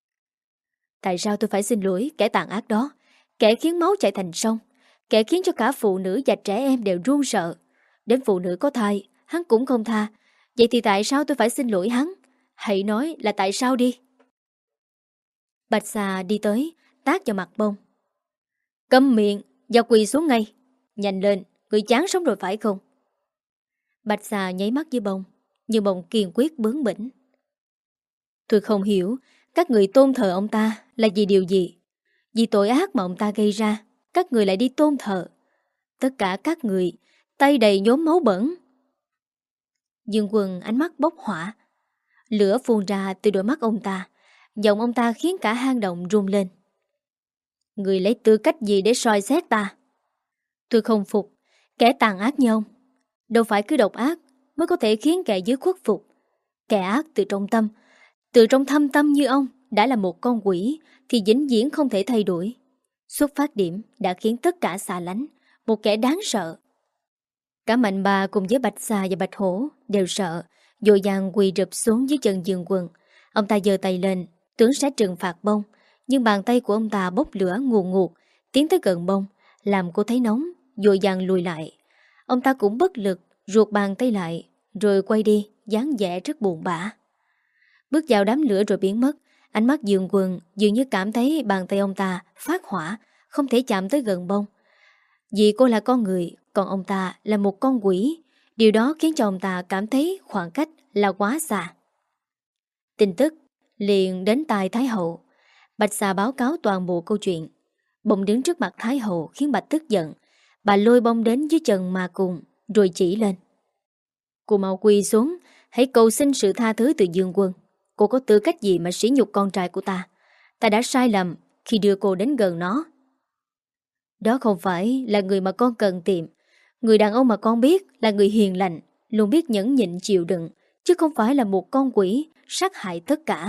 Tại sao tôi phải xin lỗi kẻ tàn ác đó, kẻ khiến máu chảy thành sông, kẻ khiến cho cả phụ nữ và trẻ em đều run sợ. Đến phụ nữ có thai, hắn cũng không tha. Vậy thì tại sao tôi phải xin lỗi hắn? Hãy nói là tại sao đi. Bạch Xà đi tới, tát vào mặt bông. Câm miệng và quỳ xuống ngay. Nhanh lên, người chán sống rồi phải không? Bạch Xà nháy mắt với bông, nhưng bông kiên quyết bướng bỉnh. Tôi không hiểu các người tôn thờ ông ta là vì điều gì. Vì tội ác mà ông ta gây ra, các người lại đi tôn thờ. Tất cả các người tay đầy nhốm máu bẩn. Dương Quân ánh mắt bốc hỏa. Lửa phun ra từ đôi mắt ông ta. Giọng ông ta khiến cả hang động rung lên. Người lấy tư cách gì để soi xét ta? Tôi không phục kẻ tàn ác như ông. Đâu phải cứ độc ác mới có thể khiến kẻ dưới khuất phục. Kẻ ác từ trong tâm, từ trong thâm tâm như ông đã là một con quỷ thì vĩnh viễn không thể thay đổi. Xuất phát điểm đã khiến tất cả xa lánh, một kẻ đáng sợ. Cả Mạnh Bà cùng với Bạch Xà và Bạch Hổ đều sợ, vội vàng quỳ rụp xuống dưới chân Dương Quân. Ông ta giơ tay lên, tưởng sẽ trừng phạt bông, nhưng bàn tay của ông ta bốc lửa ngùn ngụt, tiến tới gần bông, làm cô thấy nóng, vội vàng lùi lại. Ông ta cũng bất lực, ruột bàn tay lại, rồi quay đi, dáng vẻ rất buồn bã. Bước vào đám lửa rồi biến mất. Ánh mắt Dương Quân dường như cảm thấy bàn tay ông ta phát hỏa, không thể chạm tới gần bông. Vì cô là con người, còn ông ta là một con quỷ. Điều đó khiến cho ông ta cảm thấy khoảng cách là quá xa. Tin tức liền đến tai Thái Hậu. Bạch Xà báo cáo toàn bộ câu chuyện. Bông đứng trước mặt Thái Hậu khiến bà tức giận. Bà lôi bông đến dưới chân mà cùng, rồi chỉ lên. Cô mau quỳ xuống, hãy cầu xin sự tha thứ từ Dương Quân. Cô có tư cách gì mà sỉ nhục con trai của ta? Ta đã sai lầm khi đưa cô đến gần nó. Đó không phải là người mà con cần tìm. Người đàn ông mà con biết là người hiền lành, luôn biết nhẫn nhịn chịu đựng, chứ không phải là một con quỷ sát hại tất cả.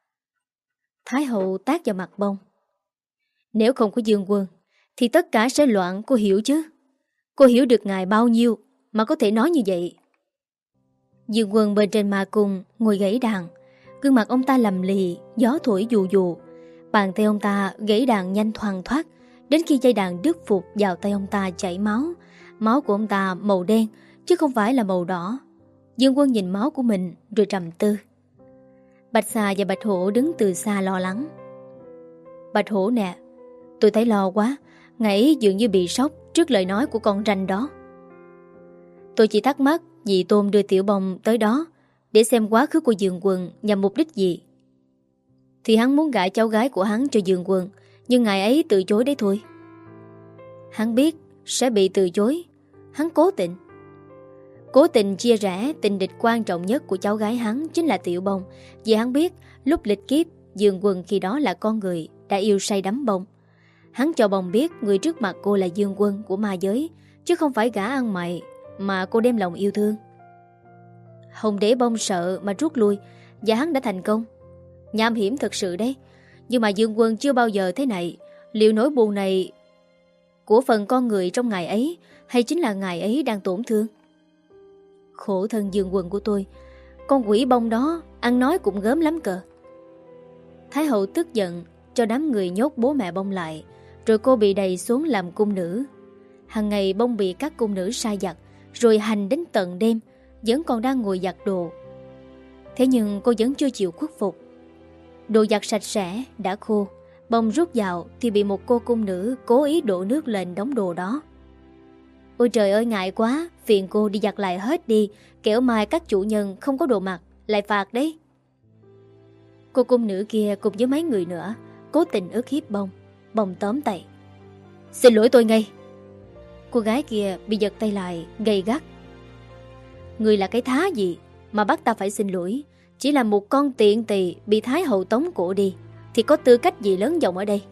Thái Hậu tát vào mặt bông. Nếu không có Dương Quân thì tất cả sẽ loạn, cô hiểu chứ? Cô hiểu được ngài bao nhiêu mà có thể nói như vậy? Dương Quân bên trên ma cung ngồi gãy đàn. Gương mặt ông ta lầm lì, gió thổi dù dù. Bàn tay ông ta gãy đàn nhanh thoăn thoát, đến khi dây đàn đứt phục vào tay ông ta chảy máu. Máu của ông ta màu đen chứ không phải là màu đỏ. Dương Quân nhìn máu của mình rồi trầm tư. Bạch Xà và Bạch Hổ đứng từ xa lo lắng. Bạch Hổ nè, tôi thấy lo quá. Ngài dường như bị sốc trước lời nói của con ranh đó. Tôi chỉ thắc mắc dì Tôn đưa Tiểu Bông tới đó để xem quá khứ của Dương Quân nhằm mục đích gì. Thì hắn muốn gả cháu gái của hắn cho Dương Quân, nhưng ngài ấy từ chối đấy thôi. Hắn biết sẽ bị từ chối, Hắn cố tình Cố tình chia rẽ tình địch quan trọng nhất của cháu gái hắn chính là Tiểu Bông. Vì hắn biết lúc lịch kiếp Dương Quân khi đó là con người đã yêu say đắm Bông. Hắn cho Bông biết người trước mặt cô là Dương Quân của ma giới, chứ không phải gã ăn mày mà cô đem lòng yêu thương. Hồng để Bông sợ mà rút lui, và hắn đã thành công. Nham hiểm thật sự đấy. Nhưng mà Dương Quân chưa bao giờ thế này. Liệu nỗi buồn này của phần con người trong ngày ấy, hay chính là ngày ấy đang tổn thương? Khổ thân Dương Quân của tôi, con quỷ Bông đó ăn nói cũng gớm lắm cờ. Thái hậu tức giận cho đám người nhốt bố mẹ Bông lại, rồi cô bị đầy xuống làm cung nữ. Hằng ngày Bông bị các cung nữ sai giặt, rồi hành đến tận đêm, vẫn còn đang ngồi giặt đồ. Thế nhưng cô vẫn chưa chịu khuất phục. Đồ giặt sạch sẽ, đã khô, Bông rút vào thì bị một cô cung nữ cố ý đổ nước lên đống đồ đó. Ôi trời ơi, ngại quá, phiền cô đi giặt lại hết đi, kẻo mai các chủ nhân không có đồ mặc lại phạt đấy. Cô cung nữ kia cùng với mấy người nữa cố tình ức hiếp Bông. Bông tóm tay: "Xin lỗi tôi ngay." Cô gái kia bị giật tay lại, gay gắt: "Người là cái thá gì mà bắt ta phải xin lỗi? Chỉ là một con tiện tỳ bị Thái hậu tống cổ đi, thì có tư cách gì lớn giọng ở đây?"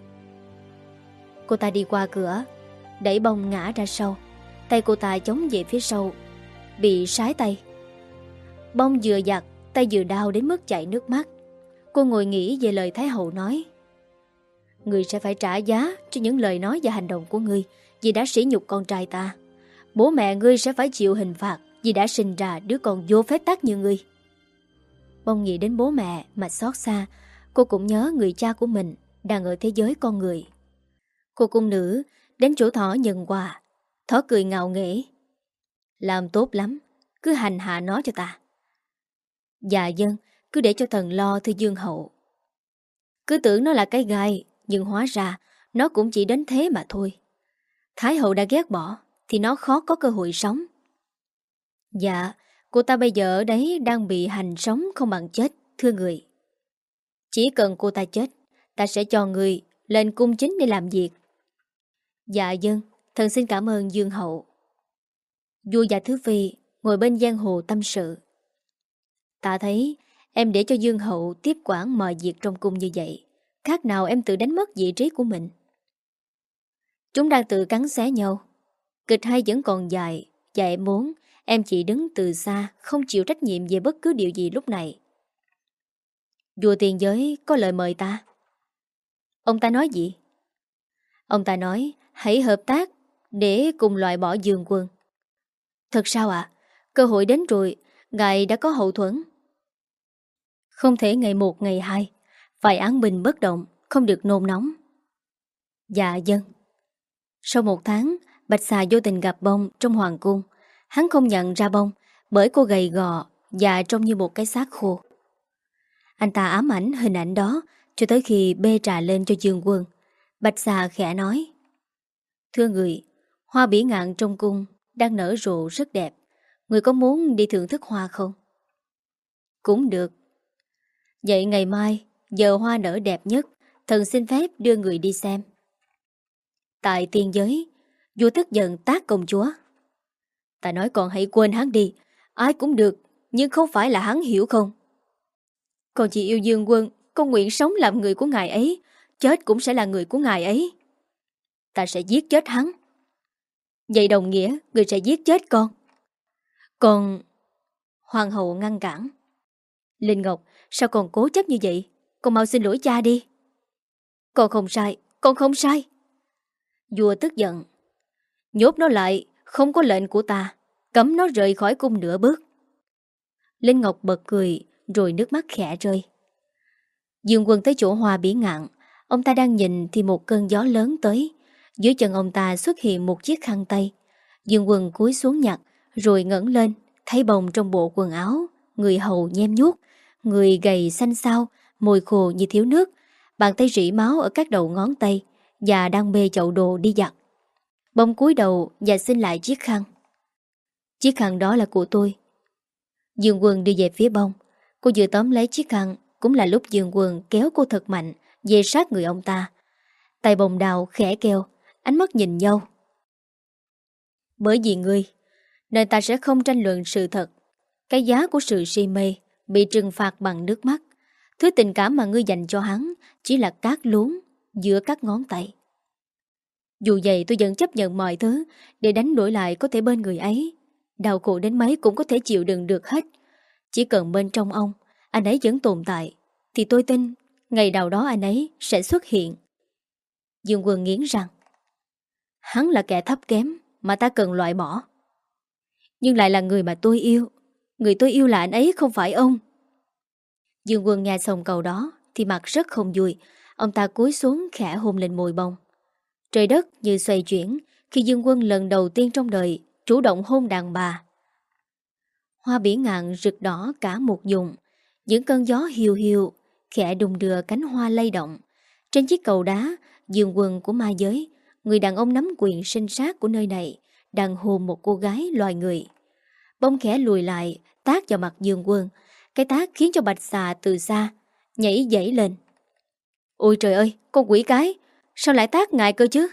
Cô ta đi qua cửa, đẩy Bông ngã ra sau. Tay cô ta chống về phía sau, bị sái tay. Bông vừa giặt, tay vừa đau đến mức chảy nước mắt. Cô ngồi nghĩ về lời Thái hậu nói: "Người sẽ phải trả giá cho những lời nói và hành động của ngươi, vì đã sỉ nhục con trai ta. Bố mẹ ngươi sẽ phải chịu hình phạt vì đã sinh ra đứa con vô phép tắc như ngươi." Bông nghĩ đến bố mẹ mà xót xa. Cô cũng nhớ người cha của mình đang ở thế giới con người. Cô cung nữ đến chỗ Thỏ nhận quà. Thỏ cười ngạo nghễ: "Làm tốt lắm, cứ hành hạ nó cho ta." "Dạ dân, cứ để cho thần lo thưa Dương hậu." Cứ tưởng nó là cái gai, nhưng hóa ra nó cũng chỉ đến thế mà thôi. Thái hậu đã ghét bỏ thì nó khó có cơ hội sống. "Dạ, cô ta bây giờ ở đấy đang bị hành sống không bằng chết, thưa người. Chỉ cần cô ta chết, ta sẽ cho người lên cung chính để làm việc." "Dạ dân, thần xin cảm ơn Dương hậu." Vua và Thứ Phi ngồi bên giang hồ tâm sự: "Ta thấy em để cho Dương hậu tiếp quản mọi việc trong cung như vậy, khác nào em tự đánh mất vị trí của mình." "Chúng đang tự cắn xé nhau. Kịch hay vẫn còn dài, và em muốn em chỉ đứng từ xa, không chịu trách nhiệm về bất cứ điều gì lúc này." "Vua tiền giới có lời mời ta." "Ông ta nói gì?" "Ông ta nói hãy hợp tác để cùng loại bỏ Dương Quân." "Thật sao ạ? Cơ hội đến rồi, ngài đã có hậu thuẫn." "Không thể ngày một ngày hai, phải án bình bất động, không được nôn nóng." "Dạ dân." Sau một tháng, Bạch Xà vô tình gặp Bông trong hoàng cung. Hắn không nhận ra Bông bởi cô gầy gò và trông như một cái xác khô. Anh ta ám ảnh hình ảnh đó cho tới khi bê trà lên cho Dương Quân. Bạch Xà khẽ nói: "Thưa người, hoa bỉ ngạn trong cung đang nở rộ rất đẹp. Người có muốn đi thưởng thức hoa không?" "Cũng được." "Vậy ngày mai, giờ hoa nở đẹp nhất, thần xin phép đưa người đi xem." Tại tiên giới, vua tức giận tát công chúa: "Ta nói con hãy quên hắn đi. Ai cũng được, nhưng không phải là hắn, hiểu không? Con chỉ yêu Dương Quân, con nguyện sống làm người của ngài ấy, chết cũng sẽ là người của ngài ấy. Ta sẽ giết chết hắn." "Vậy đồng nghĩa người sẽ giết chết con." "Con..." Hoàng hậu ngăn cản: "Linh Ngọc, sao con cố chấp như vậy? Con mau xin lỗi cha đi." "Con không sai, con không sai." Vua tức giận: "Nhốt nó lại, không có lệnh của ta, cấm nó rời khỏi cung nửa bước." Linh Ngọc bật cười, rồi nước mắt khẽ rơi. Dương Quân tới chỗ hoa bỉ ngạn. Ông ta đang nhìn thì một cơn gió lớn tới. Dưới chân ông ta xuất hiện một chiếc khăn tay. Dương Quân cúi xuống nhặt, rồi ngẩng lên, thấy Bông trong bộ quần áo, người hầu nhem nhuốc, người gầy xanh xao, môi khô như thiếu nước, bàn tay rỉ máu ở các đầu ngón tay, và đang bê chậu đồ đi giặt. Bông cúi đầu và xin lại chiếc khăn. "Chiếc khăn đó là của tôi." Dương Quân đi về phía Bông. Cô vừa tóm lấy chiếc khăn, cũng là lúc Dương Quân kéo cô thật mạnh về sát người ông ta. Tay Bông đào khẽ kêu, ánh mắt nhìn nhau. Bởi vì ngươi nên ta sẽ không tranh luận sự thật. Cái giá của sự si mê bị trừng phạt bằng nước mắt. Thứ tình cảm mà ngươi dành cho hắn chỉ là cát luống giữa các ngón tay. Dù vậy tôi vẫn chấp nhận mọi thứ để đánh đổi lại có thể bên người ấy. Đau khổ đến mấy cũng có thể chịu đựng được hết. Chỉ cần bên trong ông anh ấy vẫn tồn tại, thì tôi tin ngày nào đó anh ấy sẽ xuất hiện. Dương Quân nghiến răng. Hắn là kẻ thấp kém mà ta cần loại bỏ, nhưng lại là người mà tôi yêu. Người tôi yêu là anh ấy, không phải ông. Dương Quân nghe xong câu đó thì mặt rất không vui. Ông ta cúi xuống khẽ hôn lên môi bông. Trời đất như xoay chuyển khi Dương Quân lần đầu tiên trong đời chủ động hôn đàn bà. Hoa bỉ ngạn rực đỏ cả một vùng. Những cơn gió hiu hiu khẽ đung đưa cánh hoa lay động. Trên chiếc cầu đá, Dương Quân của ma giới, người đàn ông nắm quyền sinh sát của nơi này, đang hôn một cô gái loài người. Bông khẽ lùi lại, tát vào mặt Dương Quân. Cái tát khiến cho Bạch Xà từ xa nhảy dẫy lên. Ôi trời ơi, con quỷ cái, sao lại tát ngại cơ chứ?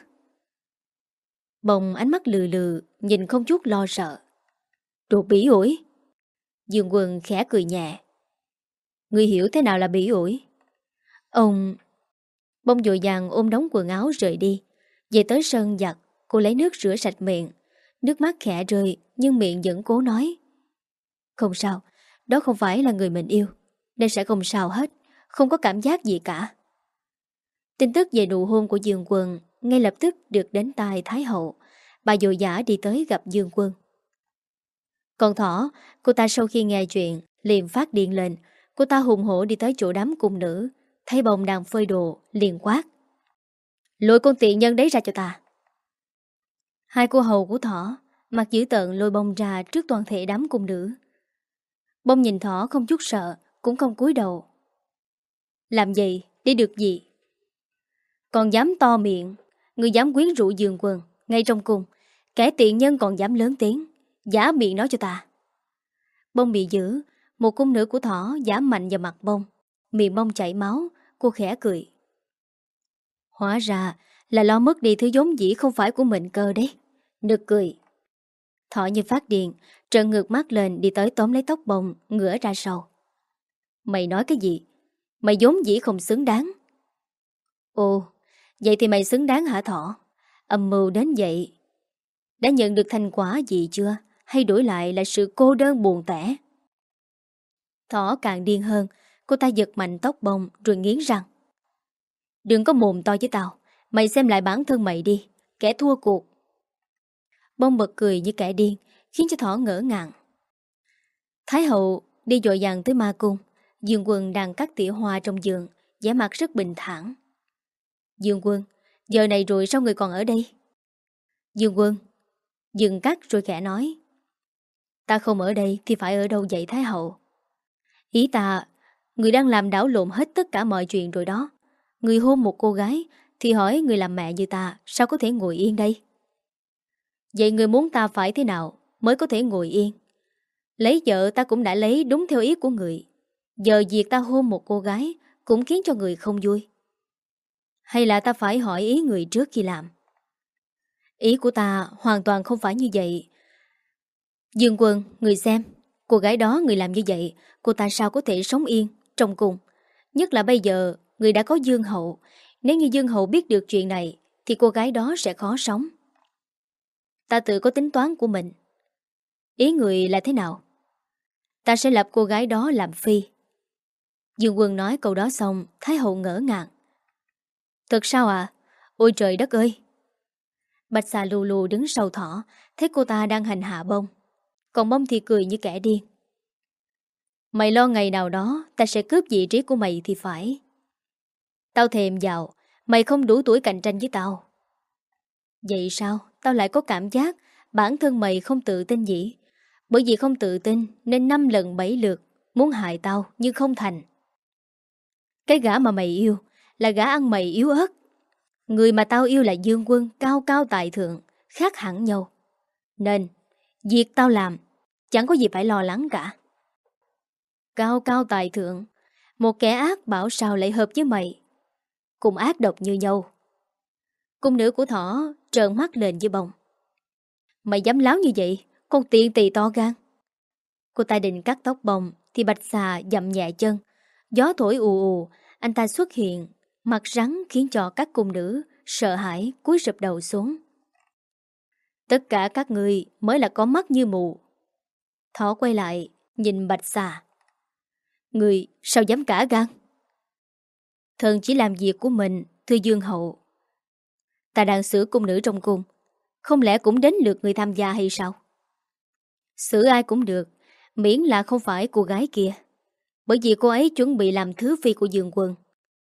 Bông ánh mắt lừ lừ, nhìn không chút lo sợ. Đồ bỉ ổi. Dương Quân khẽ cười nhẹ. Ngươi hiểu thế nào là bỉ ổi? Ông... Bông dội vàng ôm đống quần áo rời đi. Về tới sân giặt, cô lấy nước rửa sạch miệng. Nước mắt khẽ rơi, nhưng miệng vẫn cố nói. Không sao, đó không phải là người mình yêu, nên sẽ không sao hết, không có cảm giác gì cả. Tin tức về nụ hôn của Dương Quân ngay lập tức được đến tai Thái hậu. Bà vội vã đi tới gặp Dương Quân. Còn Thỏ, cô ta sau khi nghe chuyện liền phát điên lên. Cô ta hùng hổ đi tới chỗ đám cung nữ, thấy Bông đang phơi đồ liền quát. Lôi con tiện nhân đấy ra cho ta. Hai cô hầu của Thỏ mặt dữ tợn lôi Bông ra trước toàn thể đám cung nữ. Bông nhìn Thỏ không chút sợ, cũng không cúi đầu. Làm gì, đi được gì? Còn dám to miệng, người dám quyến rũ Dương Quân ngay trong cung, kẻ tiện nhân còn dám lớn tiếng, giả miệng nói cho ta. Bông bị giữ, một cung nữ của Thỏ giả mạnh vào mặt Bông, miệng Bông chảy máu. Cô khẽ cười. Hóa ra là lo mất đi thứ vốn dĩ không phải của mình cơ đấy. Nực cười. Thỏ như phát điên, trợn ngược mắt lên đi tới tóm lấy tóc Bông, ngửa ra sau. Mày nói cái gì? Mày vốn dĩ không xứng đáng. Ồ, vậy thì mày xứng đáng hả Thỏ? Âm mưu đến vậy. Đã nhận được thành quả gì chưa? Hay đổi lại là sự cô đơn buồn tẻ? Thỏ càng điên hơn. Cô ta giật mạnh tóc Bông rồi nghiến răng. Đừng có mồm to với tao. Mày xem lại bản thân mày đi, kẻ thua cuộc. Bông bật cười như kẻ điên, khiến cho Thỏ ngỡ ngàng. Thái hậu đi vội vàng tới ma cung. Dương Quân đang cắt tỉa hoa trong vườn, vẻ mặt rất bình thản. Dương Quân, giờ này rồi sao người còn ở đây? Dương Quân dừng cắt rồi khẽ nói. Ta không ở đây thì phải ở đâu vậy Thái hậu? Ý ta, người đang làm đảo lộn hết tất cả mọi chuyện rồi đó. Người hôn một cô gái thì hỏi người làm mẹ như ta sao có thể ngồi yên đây? Vậy người muốn ta phải thế nào mới có thể ngồi yên? Lấy vợ ta cũng đã lấy đúng theo ý của người. Giờ việc ta hôn một cô gái cũng khiến cho người không vui. Hay là ta phải hỏi ý người trước khi làm? Ý của ta hoàn toàn không phải như vậy. Dương Quân, người xem, cô gái đó người làm như vậy, cô ta sao có thể sống yên trong cung? Nhất là bây giờ người đã có Dương hậu. Nếu như Dương hậu biết được chuyện này thì cô gái đó sẽ khó sống. Ta tự có tính toán của mình. Ý người là thế nào? Ta sẽ lập cô gái đó làm phi. Dương Quân nói câu đó xong, Thái hậu ngỡ ngàng. Thật sao à? Ôi trời đất ơi! Bạch Xà lù lù đứng sau Thỏ, thấy cô ta đang hành hạ Bông. Còn Bông thì cười như kẻ điên. Mày lo ngày nào đó ta sẽ cướp vị trí của mày thì phải. Tao thèm vào, mày không đủ tuổi cạnh tranh với tao. Vậy sao tao lại có cảm giác bản thân mày không tự tin gì? Bởi vì không tự tin nên năm lần bảy lượt muốn hại tao nhưng không thành. Cái gã mà mày yêu là gã ăn mày yếu ớt. Người mà tao yêu là Dương Quân cao cao tại thượng, khác hẳn nhau. Nên việc tao làm chẳng có gì phải lo lắng cả. Cao cao tại thượng, một kẻ ác bảo sao lại hợp với mày? Cùng ác độc như nhau. Cung nữ của Thỏ trợn mắt lên với Bông. Mày dám láo như vậy, con tiện tỳ to gan. Cô ta định cắt tóc bông thì Bạch Xà dậm nhẹ chân. Gió thổi ù ù, anh ta xuất hiện, mặt rắn khiến cho các cung nữ sợ hãi cúi rụp đầu xuống. Tất cả các người mới là có mắt như mù. Thỏ quay lại, nhìn Bạch Xà. Người sao dám cả gan? Thần chỉ làm việc của mình, thưa Dương hậu. Ta đang xử cung nữ trong cung, không lẽ cũng đến lượt người tham gia hay sao? Xử ai cũng được, miễn là không phải cô gái kia, bởi vì cô ấy chuẩn bị làm thứ phi của Dương Quân.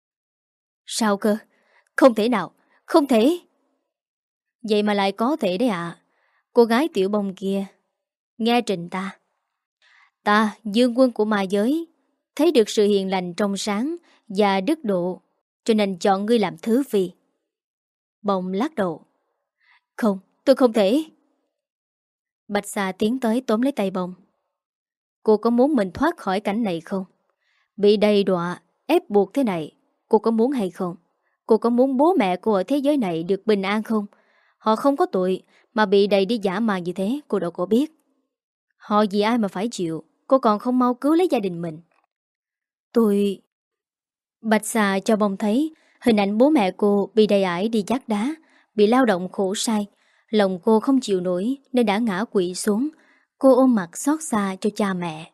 Sao cơ? Không thể nào, không thể. Vậy mà lại có thể đấy ạ. Cô gái Tiểu Bông kia, nghe trình ta. Ta, Dương Quân của ma giới, thấy được sự hiền lành trong sáng và đức độ, cho nên chọn ngươi làm thứ phi. Bông lắc đầu. Không, tôi không thể. Bạch Xà tiến tới tóm lấy tay Bông. Cô có muốn mình thoát khỏi cảnh này không? Bị đầy đọa, ép buộc thế này, cô có muốn hay không? Cô có muốn bố mẹ cô ở thế giới này được bình an không? Họ không có tội mà bị đầy đi dã man như thế, cô đâu có biết. Họ vì ai mà phải chịu, cô còn không mau cứu lấy gia đình mình. Tôi... Bạch Xà cho Bông thấy hình ảnh bố mẹ cô bị đầy ải đi vác đá, bị lao động khổ sai. Lòng cô không chịu nổi nên đã ngã quỵ xuống. Cô ôm mặt xót xa cho cha mẹ.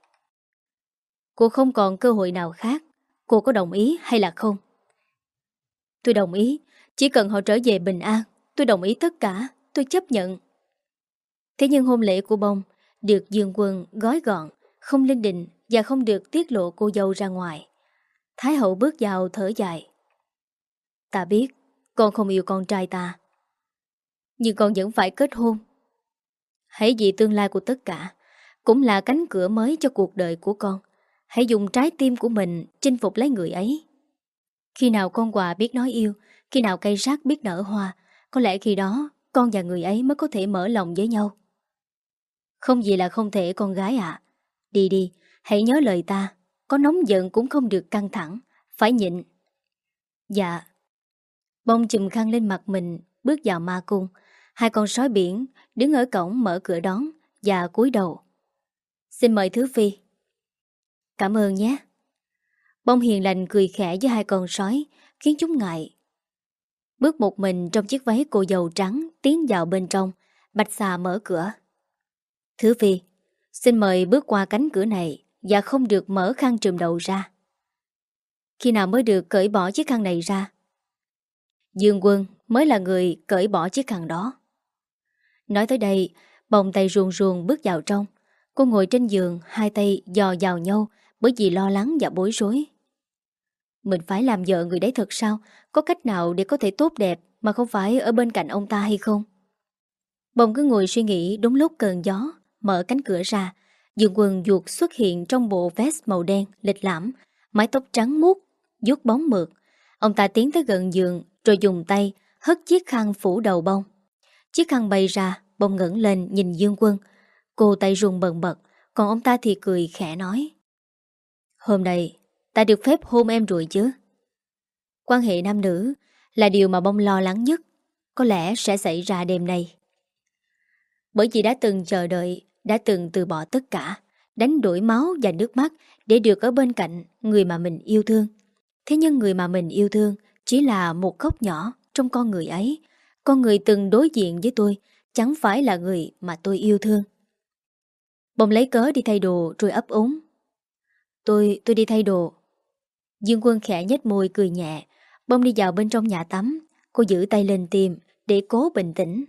Cô không còn cơ hội nào khác. Cô có đồng ý hay là không? Tôi đồng ý. Chỉ cần họ trở về bình an, tôi đồng ý tất cả. Tôi chấp nhận. Thế nhưng hôn lễ của Bông được Dương Quân gói gọn, không linh đình và không được tiết lộ cô dâu ra ngoài. Thái hậu bước vào thở dài. Ta biết con không yêu con trai ta, nhưng con vẫn phải kết hôn. Hãy vì tương lai của tất cả, cũng là cánh cửa mới cho cuộc đời của con. Hãy dùng trái tim của mình chinh phục lấy người ấy. Khi nào con quà biết nói yêu, khi nào cây rác biết nở hoa, có lẽ khi đó con và người ấy mới có thể mở lòng với nhau. Không gì là không thể con gái ạ. Đi đi, hãy nhớ lời ta. Có nóng giận cũng không được căng thẳng, phải nhịn. Dạ. Bông chùm khăn lên mặt mình, bước vào ma cung. Hai con sói biển đứng ở cổng mở cửa đón và cúi đầu. Xin mời Thứ Phi. Cảm ơn nhé. Bông hiền lành cười khẽ với hai con sói, khiến chúng ngại. Bước một mình trong chiếc váy cô dâu trắng tiến vào bên trong. Bạch Xà mở cửa. Thứ Phi, xin mời bước qua cánh cửa này và không được mở khăn trùm đầu ra. Khi nào mới được cởi bỏ chiếc khăn này ra? Dương Quân mới là người cởi bỏ chiếc khăn đó. Nói tới đây, Bông tay ruồn ruồn bước vào trong. Cô ngồi trên giường, hai tay dò vào nhau bởi vì lo lắng và bối rối. Mình phải làm vợ người đấy thật sao? Có cách nào để có thể tốt đẹp mà không phải ở bên cạnh ông ta hay không? Bông cứ ngồi suy nghĩ. Đúng lúc cơn gió mở cánh cửa ra, Dương Quân vuột xuất hiện trong bộ vest màu đen lịch lãm, mái tóc trắng muốt, vuốt bóng mượt. Ông ta tiến tới gần giường rồi dùng tay hất chiếc khăn phủ đầu Bông. Chiếc khăn bay ra, Bông ngẩng lên nhìn Dương Quân. Cô tay run bần bật, còn ông ta thì cười khẽ nói: Hôm nay ta được phép hôn em rồi chứ? Quan hệ nam nữ là điều mà Bông lo lắng nhất, có lẽ sẽ xảy ra đêm nay. Bởi vì đã từng chờ đợi, đã từng từ bỏ tất cả, đánh đổi máu và nước mắt để được ở bên cạnh người mà mình yêu thương. Thế nhưng người mà mình yêu thương chỉ là một góc nhỏ trong con người ấy. Con người từng đối diện với tôi chẳng phải là người mà tôi yêu thương. Bông lấy cớ đi thay đồ rồi ấp úng. Tôi, tôi đi thay đồ. Dương Quân khẽ nhếch môi cười nhẹ. Bông đi vào bên trong nhà tắm. Cô giữ tay lên tim để cố bình tĩnh.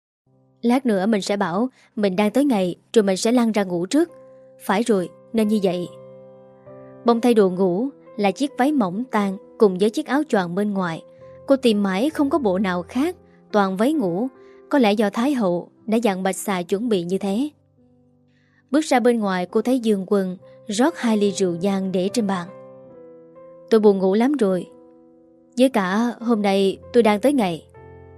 Lát nữa mình sẽ bảo mình đang tới ngày, rồi mình sẽ lăn ra ngủ trước. Phải rồi, nên như vậy. Bông thay đồ ngủ là chiếc váy mỏng tang cùng với chiếc áo choàng bên ngoài. Cô tìm mãi không có bộ nào khác, toàn váy ngủ. Có lẽ do Thái hậu đã dặn Bạch Xà chuẩn bị như thế. Bước ra bên ngoài, cô thấy Dương Quân rót hai ly rượu vang để trên bàn. Tôi buồn ngủ lắm rồi. Với cả hôm nay tôi đang tới ngày.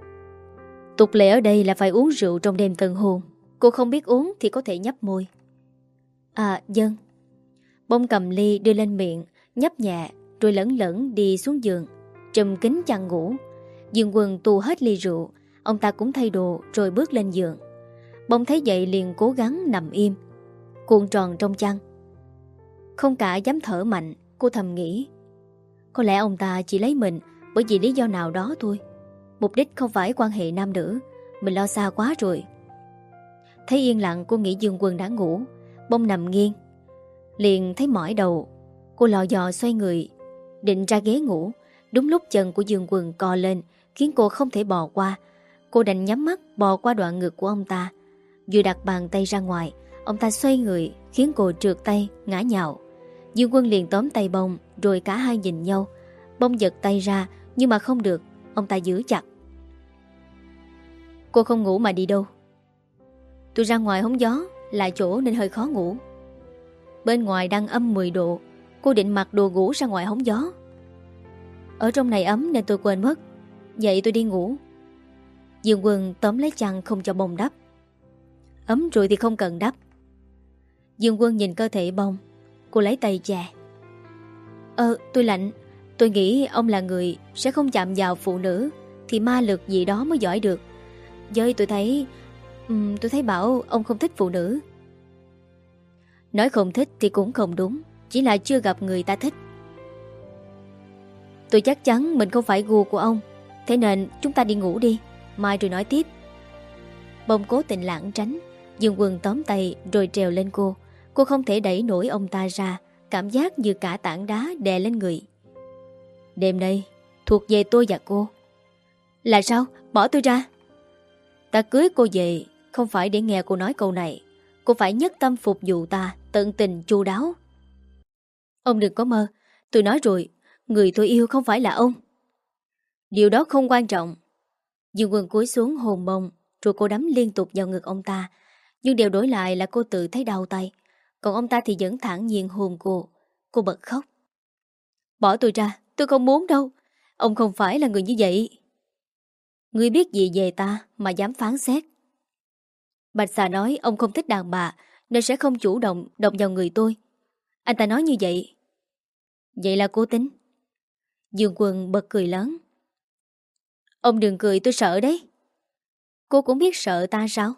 Tục lệ ở đây là phải uống rượu trong đêm tân hôn. Cô không biết uống thì có thể nhấp môi. À dân. Bông cầm ly đưa lên miệng, nhấp nhẹ rồi lẫn lẫn đi xuống giường, trùm kín chăn ngủ. Dương Quân tu hết ly rượu. Ông ta cũng thay đồ rồi bước lên giường. Bông thấy vậy liền cố gắng nằm im, cuộn tròn trong chăn. Không cả dám thở mạnh. Cô thầm nghĩ, có lẽ ông ta chỉ lấy mình bởi vì lý do nào đó thôi. Mục đích không phải quan hệ nam nữ. Mình lo xa quá rồi. Thấy yên lặng, cô nghĩ Dương Quân đã ngủ. Bông nằm nghiêng, liền thấy mỏi đầu. Cô lò dò xoay người định ra ghế ngủ. Đúng lúc chân của Dương Quân co lên, khiến cô không thể bò qua. Cô đành nhắm mắt bò qua đoạn ngực của ông ta. Vừa đặt bàn tay ra ngoài, ông ta xoay người khiến cô trượt tay ngã nhào. Dương Quân liền tóm tay Bông, rồi cả hai nhìn nhau. Bông giật tay ra, nhưng mà không được. Ông ta giữ chặt. Cô không ngủ mà đi đâu? Tôi ra ngoài hóng gió, lại chỗ nên hơi khó ngủ. Bên ngoài đang âm mười độ. Cô định mặc đồ ngủ ra ngoài hóng gió. Ở trong này ấm nên tôi quên mất. Vậy tôi đi ngủ. Dương Quân tóm lấy chăn không cho Bông đắp. Ấm rồi thì không cần đắp. Dương Quân nhìn cơ thể Bông. Cô lấy tay chà. Ờ tôi lạnh. Tôi nghĩ ông là người sẽ không chạm vào phụ nữ, thì ma lực gì đó mới giỏi được. Với tôi thấy um, Tôi thấy bảo ông không thích phụ nữ. Nói không thích thì cũng không đúng, chỉ là chưa gặp người ta thích. Tôi chắc chắn mình không phải gu của ông. Thế nên chúng ta đi ngủ đi, mai rồi nói tiếp. Bông cố tình lảng tránh. Dương Quân tóm tay rồi trèo lên cô. Cô không thể đẩy nổi ông ta ra. Cảm giác như cả tảng đá đè lên người. Đêm nay thuộc về tôi và cô. Là sao? Bỏ tôi ra. Ta cưới cô về không phải để nghe cô nói câu này. Cô phải nhất tâm phục vụ ta, tận tình chu đáo. Ông đừng có mơ. Tôi nói rồi, người tôi yêu không phải là ông. Điều đó không quan trọng. Dương Quân cúi xuống hôn Bông, rồi cô đấm liên tục vào ngực ông ta. Nhưng điều đổi lại là cô tự thấy đau tay. Còn ông ta thì vẫn thản nhiên hôn cô. Cô bật khóc. Bỏ tôi ra, tôi không muốn đâu. Ông không phải là người như vậy. Ngươi biết gì về ta mà dám phán xét? Bạch Xà nói ông không thích đàn bà nên sẽ không chủ động động vào người tôi. Anh ta nói như vậy. Vậy là cố tính. Dương Quân bật cười lớn. Ông đừng cười, tôi sợ đấy. Cô cũng biết sợ ta sao?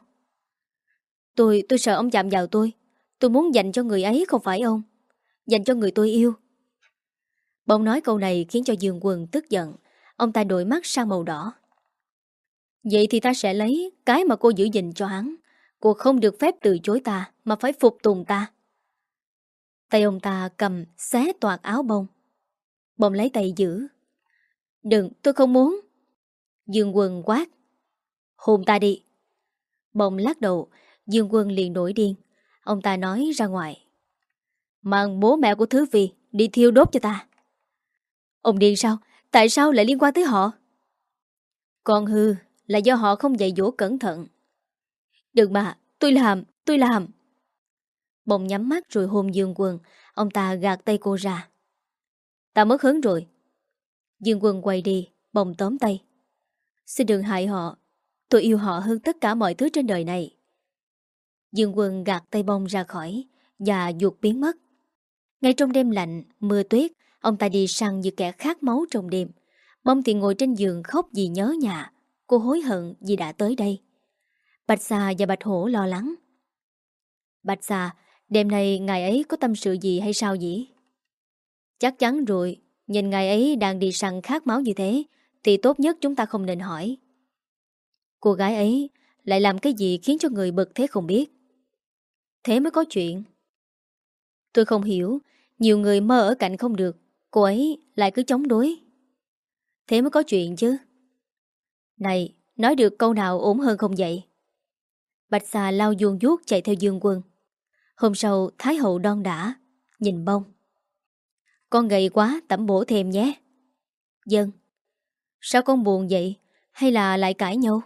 Tôi, tôi sợ ông chạm vào tôi. Tôi muốn dành cho người ấy không phải ông. Dành cho người tôi yêu. Bông nói câu này khiến cho Dương Quân tức giận. Ông ta đổi mắt sang màu đỏ. Vậy thì ta sẽ lấy cái mà cô giữ gìn cho hắn. Cô không được phép từ chối ta, mà phải phục tùng ta. Tay ông ta cầm xé toạc áo Bông. Bông lấy tay giữ. Đừng, tôi không muốn. Dương Quân quát. Hôn ta đi. Bông lắc đầu. Dương Quân liền nổi điên. Ông ta nói ra ngoài. Mang bố mẹ của Thứ Vi đi thiêu đốt cho ta. Ông điên sao? Tại sao lại liên quan tới họ? Con hư là do họ không dạy dỗ cẩn thận. Đừng mà, tôi làm, tôi làm. Bông nhắm mắt rồi hôn Dương Quân. Ông ta gạt tay cô ra. Ta mất hứng rồi. Dương Quân quay đi. Bông tóm tay. Xin đừng hại họ. Tôi yêu họ hơn tất cả mọi thứ trên đời này. Dương Quân gạt tay Bông ra khỏi và ruột biến mất. Ngay trong đêm lạnh, mưa tuyết, ông ta đi săn như kẻ khát máu trong đêm. Bông thì ngồi trên giường khóc vì nhớ nhà. Cô hối hận vì đã tới đây. Bạch Xà và Bạch Hổ lo lắng. Bạch Xà, đêm nay ngài ấy có tâm sự gì hay sao nhỉ? Chắc chắn rồi. Nhìn ngài ấy đang đi săn khát máu như thế thì tốt nhất chúng ta không nên hỏi. Cô gái ấy lại làm cái gì khiến cho người bực thế không biết. Thế mới có chuyện. Tôi không hiểu. Nhiều người mơ ở cạnh không được, cô ấy lại cứ chống đối. Thế mới có chuyện chứ. Này, nói được câu nào ổn hơn không vậy? Bạch Xà lao vuông vuốt chạy theo Dương Quân. Hôm sau Thái hậu đon đả nhìn Bông. Con gầy quá, tẩm bổ thêm nhé. Dân. Sao con buồn vậy? Hay là lại cãi nhau?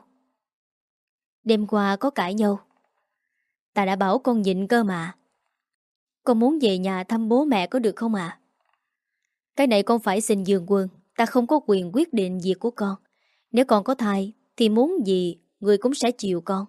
Đêm qua có cãi nhau. Ta đã bảo con nhịn cơ mà. Con muốn về nhà thăm bố mẹ có được không à? Cái này con phải xin Dương Quân. Ta không có quyền quyết định việc của con. Nếu con có thai thì muốn gì người cũng sẽ chịu con.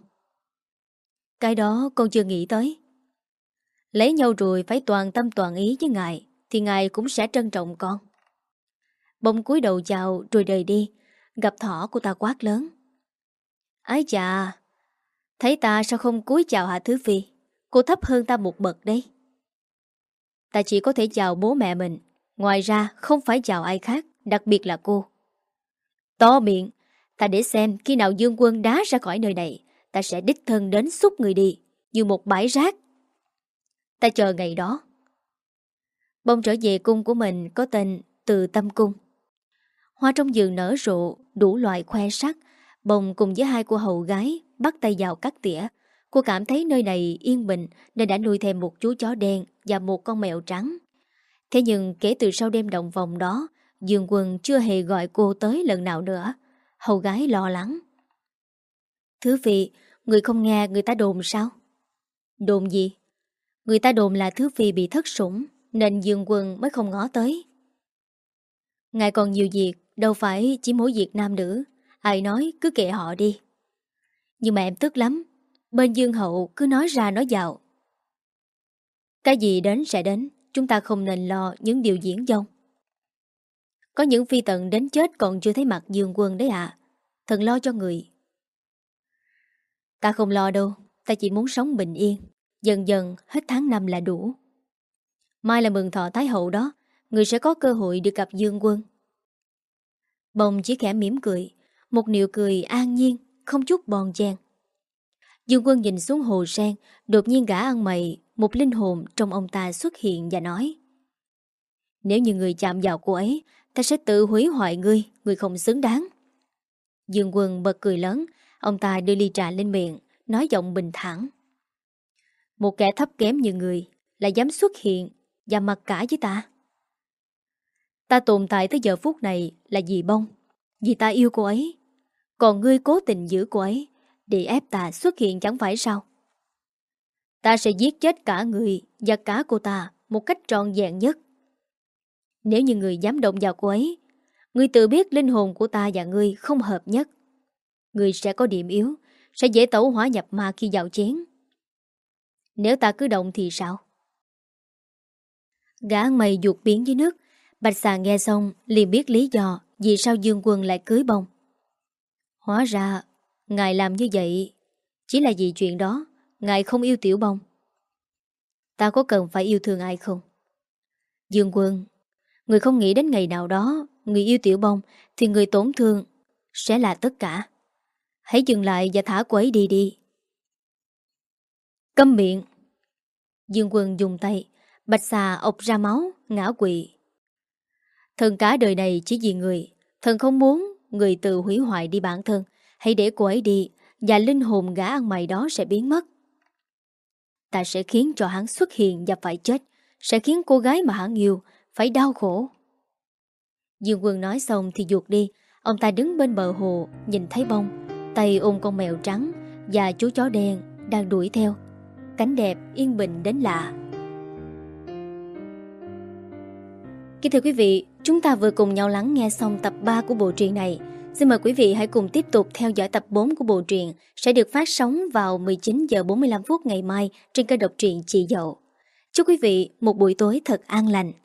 Cái đó con chưa nghĩ tới. Lấy nhau rồi phải toàn tâm toàn ý với ngài thì ngài cũng sẽ trân trọng con. Bông cúi đầu chào rồi rời đi. Gặp thỏ của ta quát lớn. Ái chà, Thấy ta sao không cúi chào Hạ Thứ Phi? Cô thấp hơn ta một bậc đấy. Ta chỉ có thể chào bố mẹ mình, ngoài ra không phải chào ai khác, đặc biệt là cô. To miệng, ta để xem khi nào Dương Quân đá ra khỏi nơi này, ta sẽ đích thân đến xúc người đi, như một bãi rác. Ta chờ ngày đó. Bông trở về cung của mình có tên Từ Tâm Cung. Hoa trong giường nở rộ, đủ loại khoe sắc. Bông cùng với hai cô hầu gái bắt tay vào cắt tỉa. Cô cảm thấy nơi này yên bình nên đã nuôi thêm một chú chó đen và một con mèo trắng. Thế nhưng kể từ sau đêm động vòng đó, Dương Quân chưa hề gọi cô tới lần nào nữa. Hầu gái lo lắng. Thứ Phi, người không nghe người ta đồn sao? Đồn gì? Người ta đồn là Thứ Phi bị thất sủng, nên Dương Quân mới không ngó tới. Ngài còn nhiều việc, đâu phải chỉ mỗi việc nam nữ. Ai nói cứ kệ họ đi. Nhưng mà em tức lắm. Bên Dương Hậu cứ nói ra nói vào. Cái gì đến sẽ đến, chúng ta không nên lo những điều diễn dông. Có những phi tần đến chết còn chưa thấy mặt Dương Quân đấy ạ. À. Thần lo cho người. Ta không lo đâu, ta chỉ muốn sống bình yên. Dần dần hết tháng năm là đủ. Mai là mừng thọ Thái Hậu đó, người sẽ có cơ hội được gặp Dương Quân. Bông chỉ khẽ mỉm cười, một nụ cười an nhiên, không chút bon chen. Dương Quân nhìn xuống hồ sen, đột nhiên gã ăn mày, một linh hồn trong ông ta xuất hiện và nói: nếu như người chạm vào cô ấy, ta sẽ tự hủy hoại ngươi, ngươi không xứng đáng. Dương Quân bật cười lớn, ông ta đưa ly trà lên miệng, nói giọng bình thản: một kẻ thấp kém như người lại dám xuất hiện và mặc cả với ta. Ta tồn tại tới giờ phút này là vì Bông, vì ta yêu cô ấy. Còn ngươi cố tình giữ cô ấy để ép ta xuất hiện chẳng phải sao? Ta sẽ giết chết cả người và cả cô ta một cách trọn vẹn nhất. Nếu như người dám động vào cô ấy, ngươi tự biết linh hồn của ta và ngươi không hợp nhất. Ngươi sẽ có điểm yếu, sẽ dễ tẩu hỏa nhập ma khi vào chén. Nếu ta cứ động thì sao? Gã ăn mày ruột biến dưới nước. Bạch Xà nghe xong liền biết lý do vì sao Dương Quân lại cưới Bông. Hóa ra ngài làm như vậy chỉ là vì chuyện đó. Ngài không yêu Tiểu Bông. Ta có cần phải yêu thương ai không? Dương Quân, người không nghĩ đến ngày nào đó người yêu Tiểu Bông thì người tổn thương sẽ là tất cả. Hãy dừng lại và thả cô ấy đi đi. Câm miệng. Dương Quân dùng tay. Bạch Xà ộc ra máu, ngã quỵ. Thần cả đời này chỉ vì người. Thần không muốn người tự hủy hoại đi bản thân. Hãy để cô ấy đi, và linh hồn gã ăn mày đó sẽ biến mất. Ta sẽ khiến cho hắn xuất hiện và phải chết. Sẽ khiến cô gái mà hắn yêu phải đau khổ. Dương Quân nói xong thì vụt đi. Ông ta đứng bên bờ hồ, nhìn thấy Bông, tay ôm con mèo trắng và chú chó đen đang đuổi theo. Cảnh đẹp yên bình đến lạ. Kính thưa quý vị, chúng ta vừa cùng nhau lắng nghe xong tập ba của bộ truyện này. Xin mời quý vị hãy cùng tiếp tục theo dõi tập bốn của bộ truyện sẽ được phát sóng vào mười chín giờ bốn mươi lăm phút ngày mai trên kênh độc truyện Chị Dậu. Chúc quý vị một buổi tối thật an lành.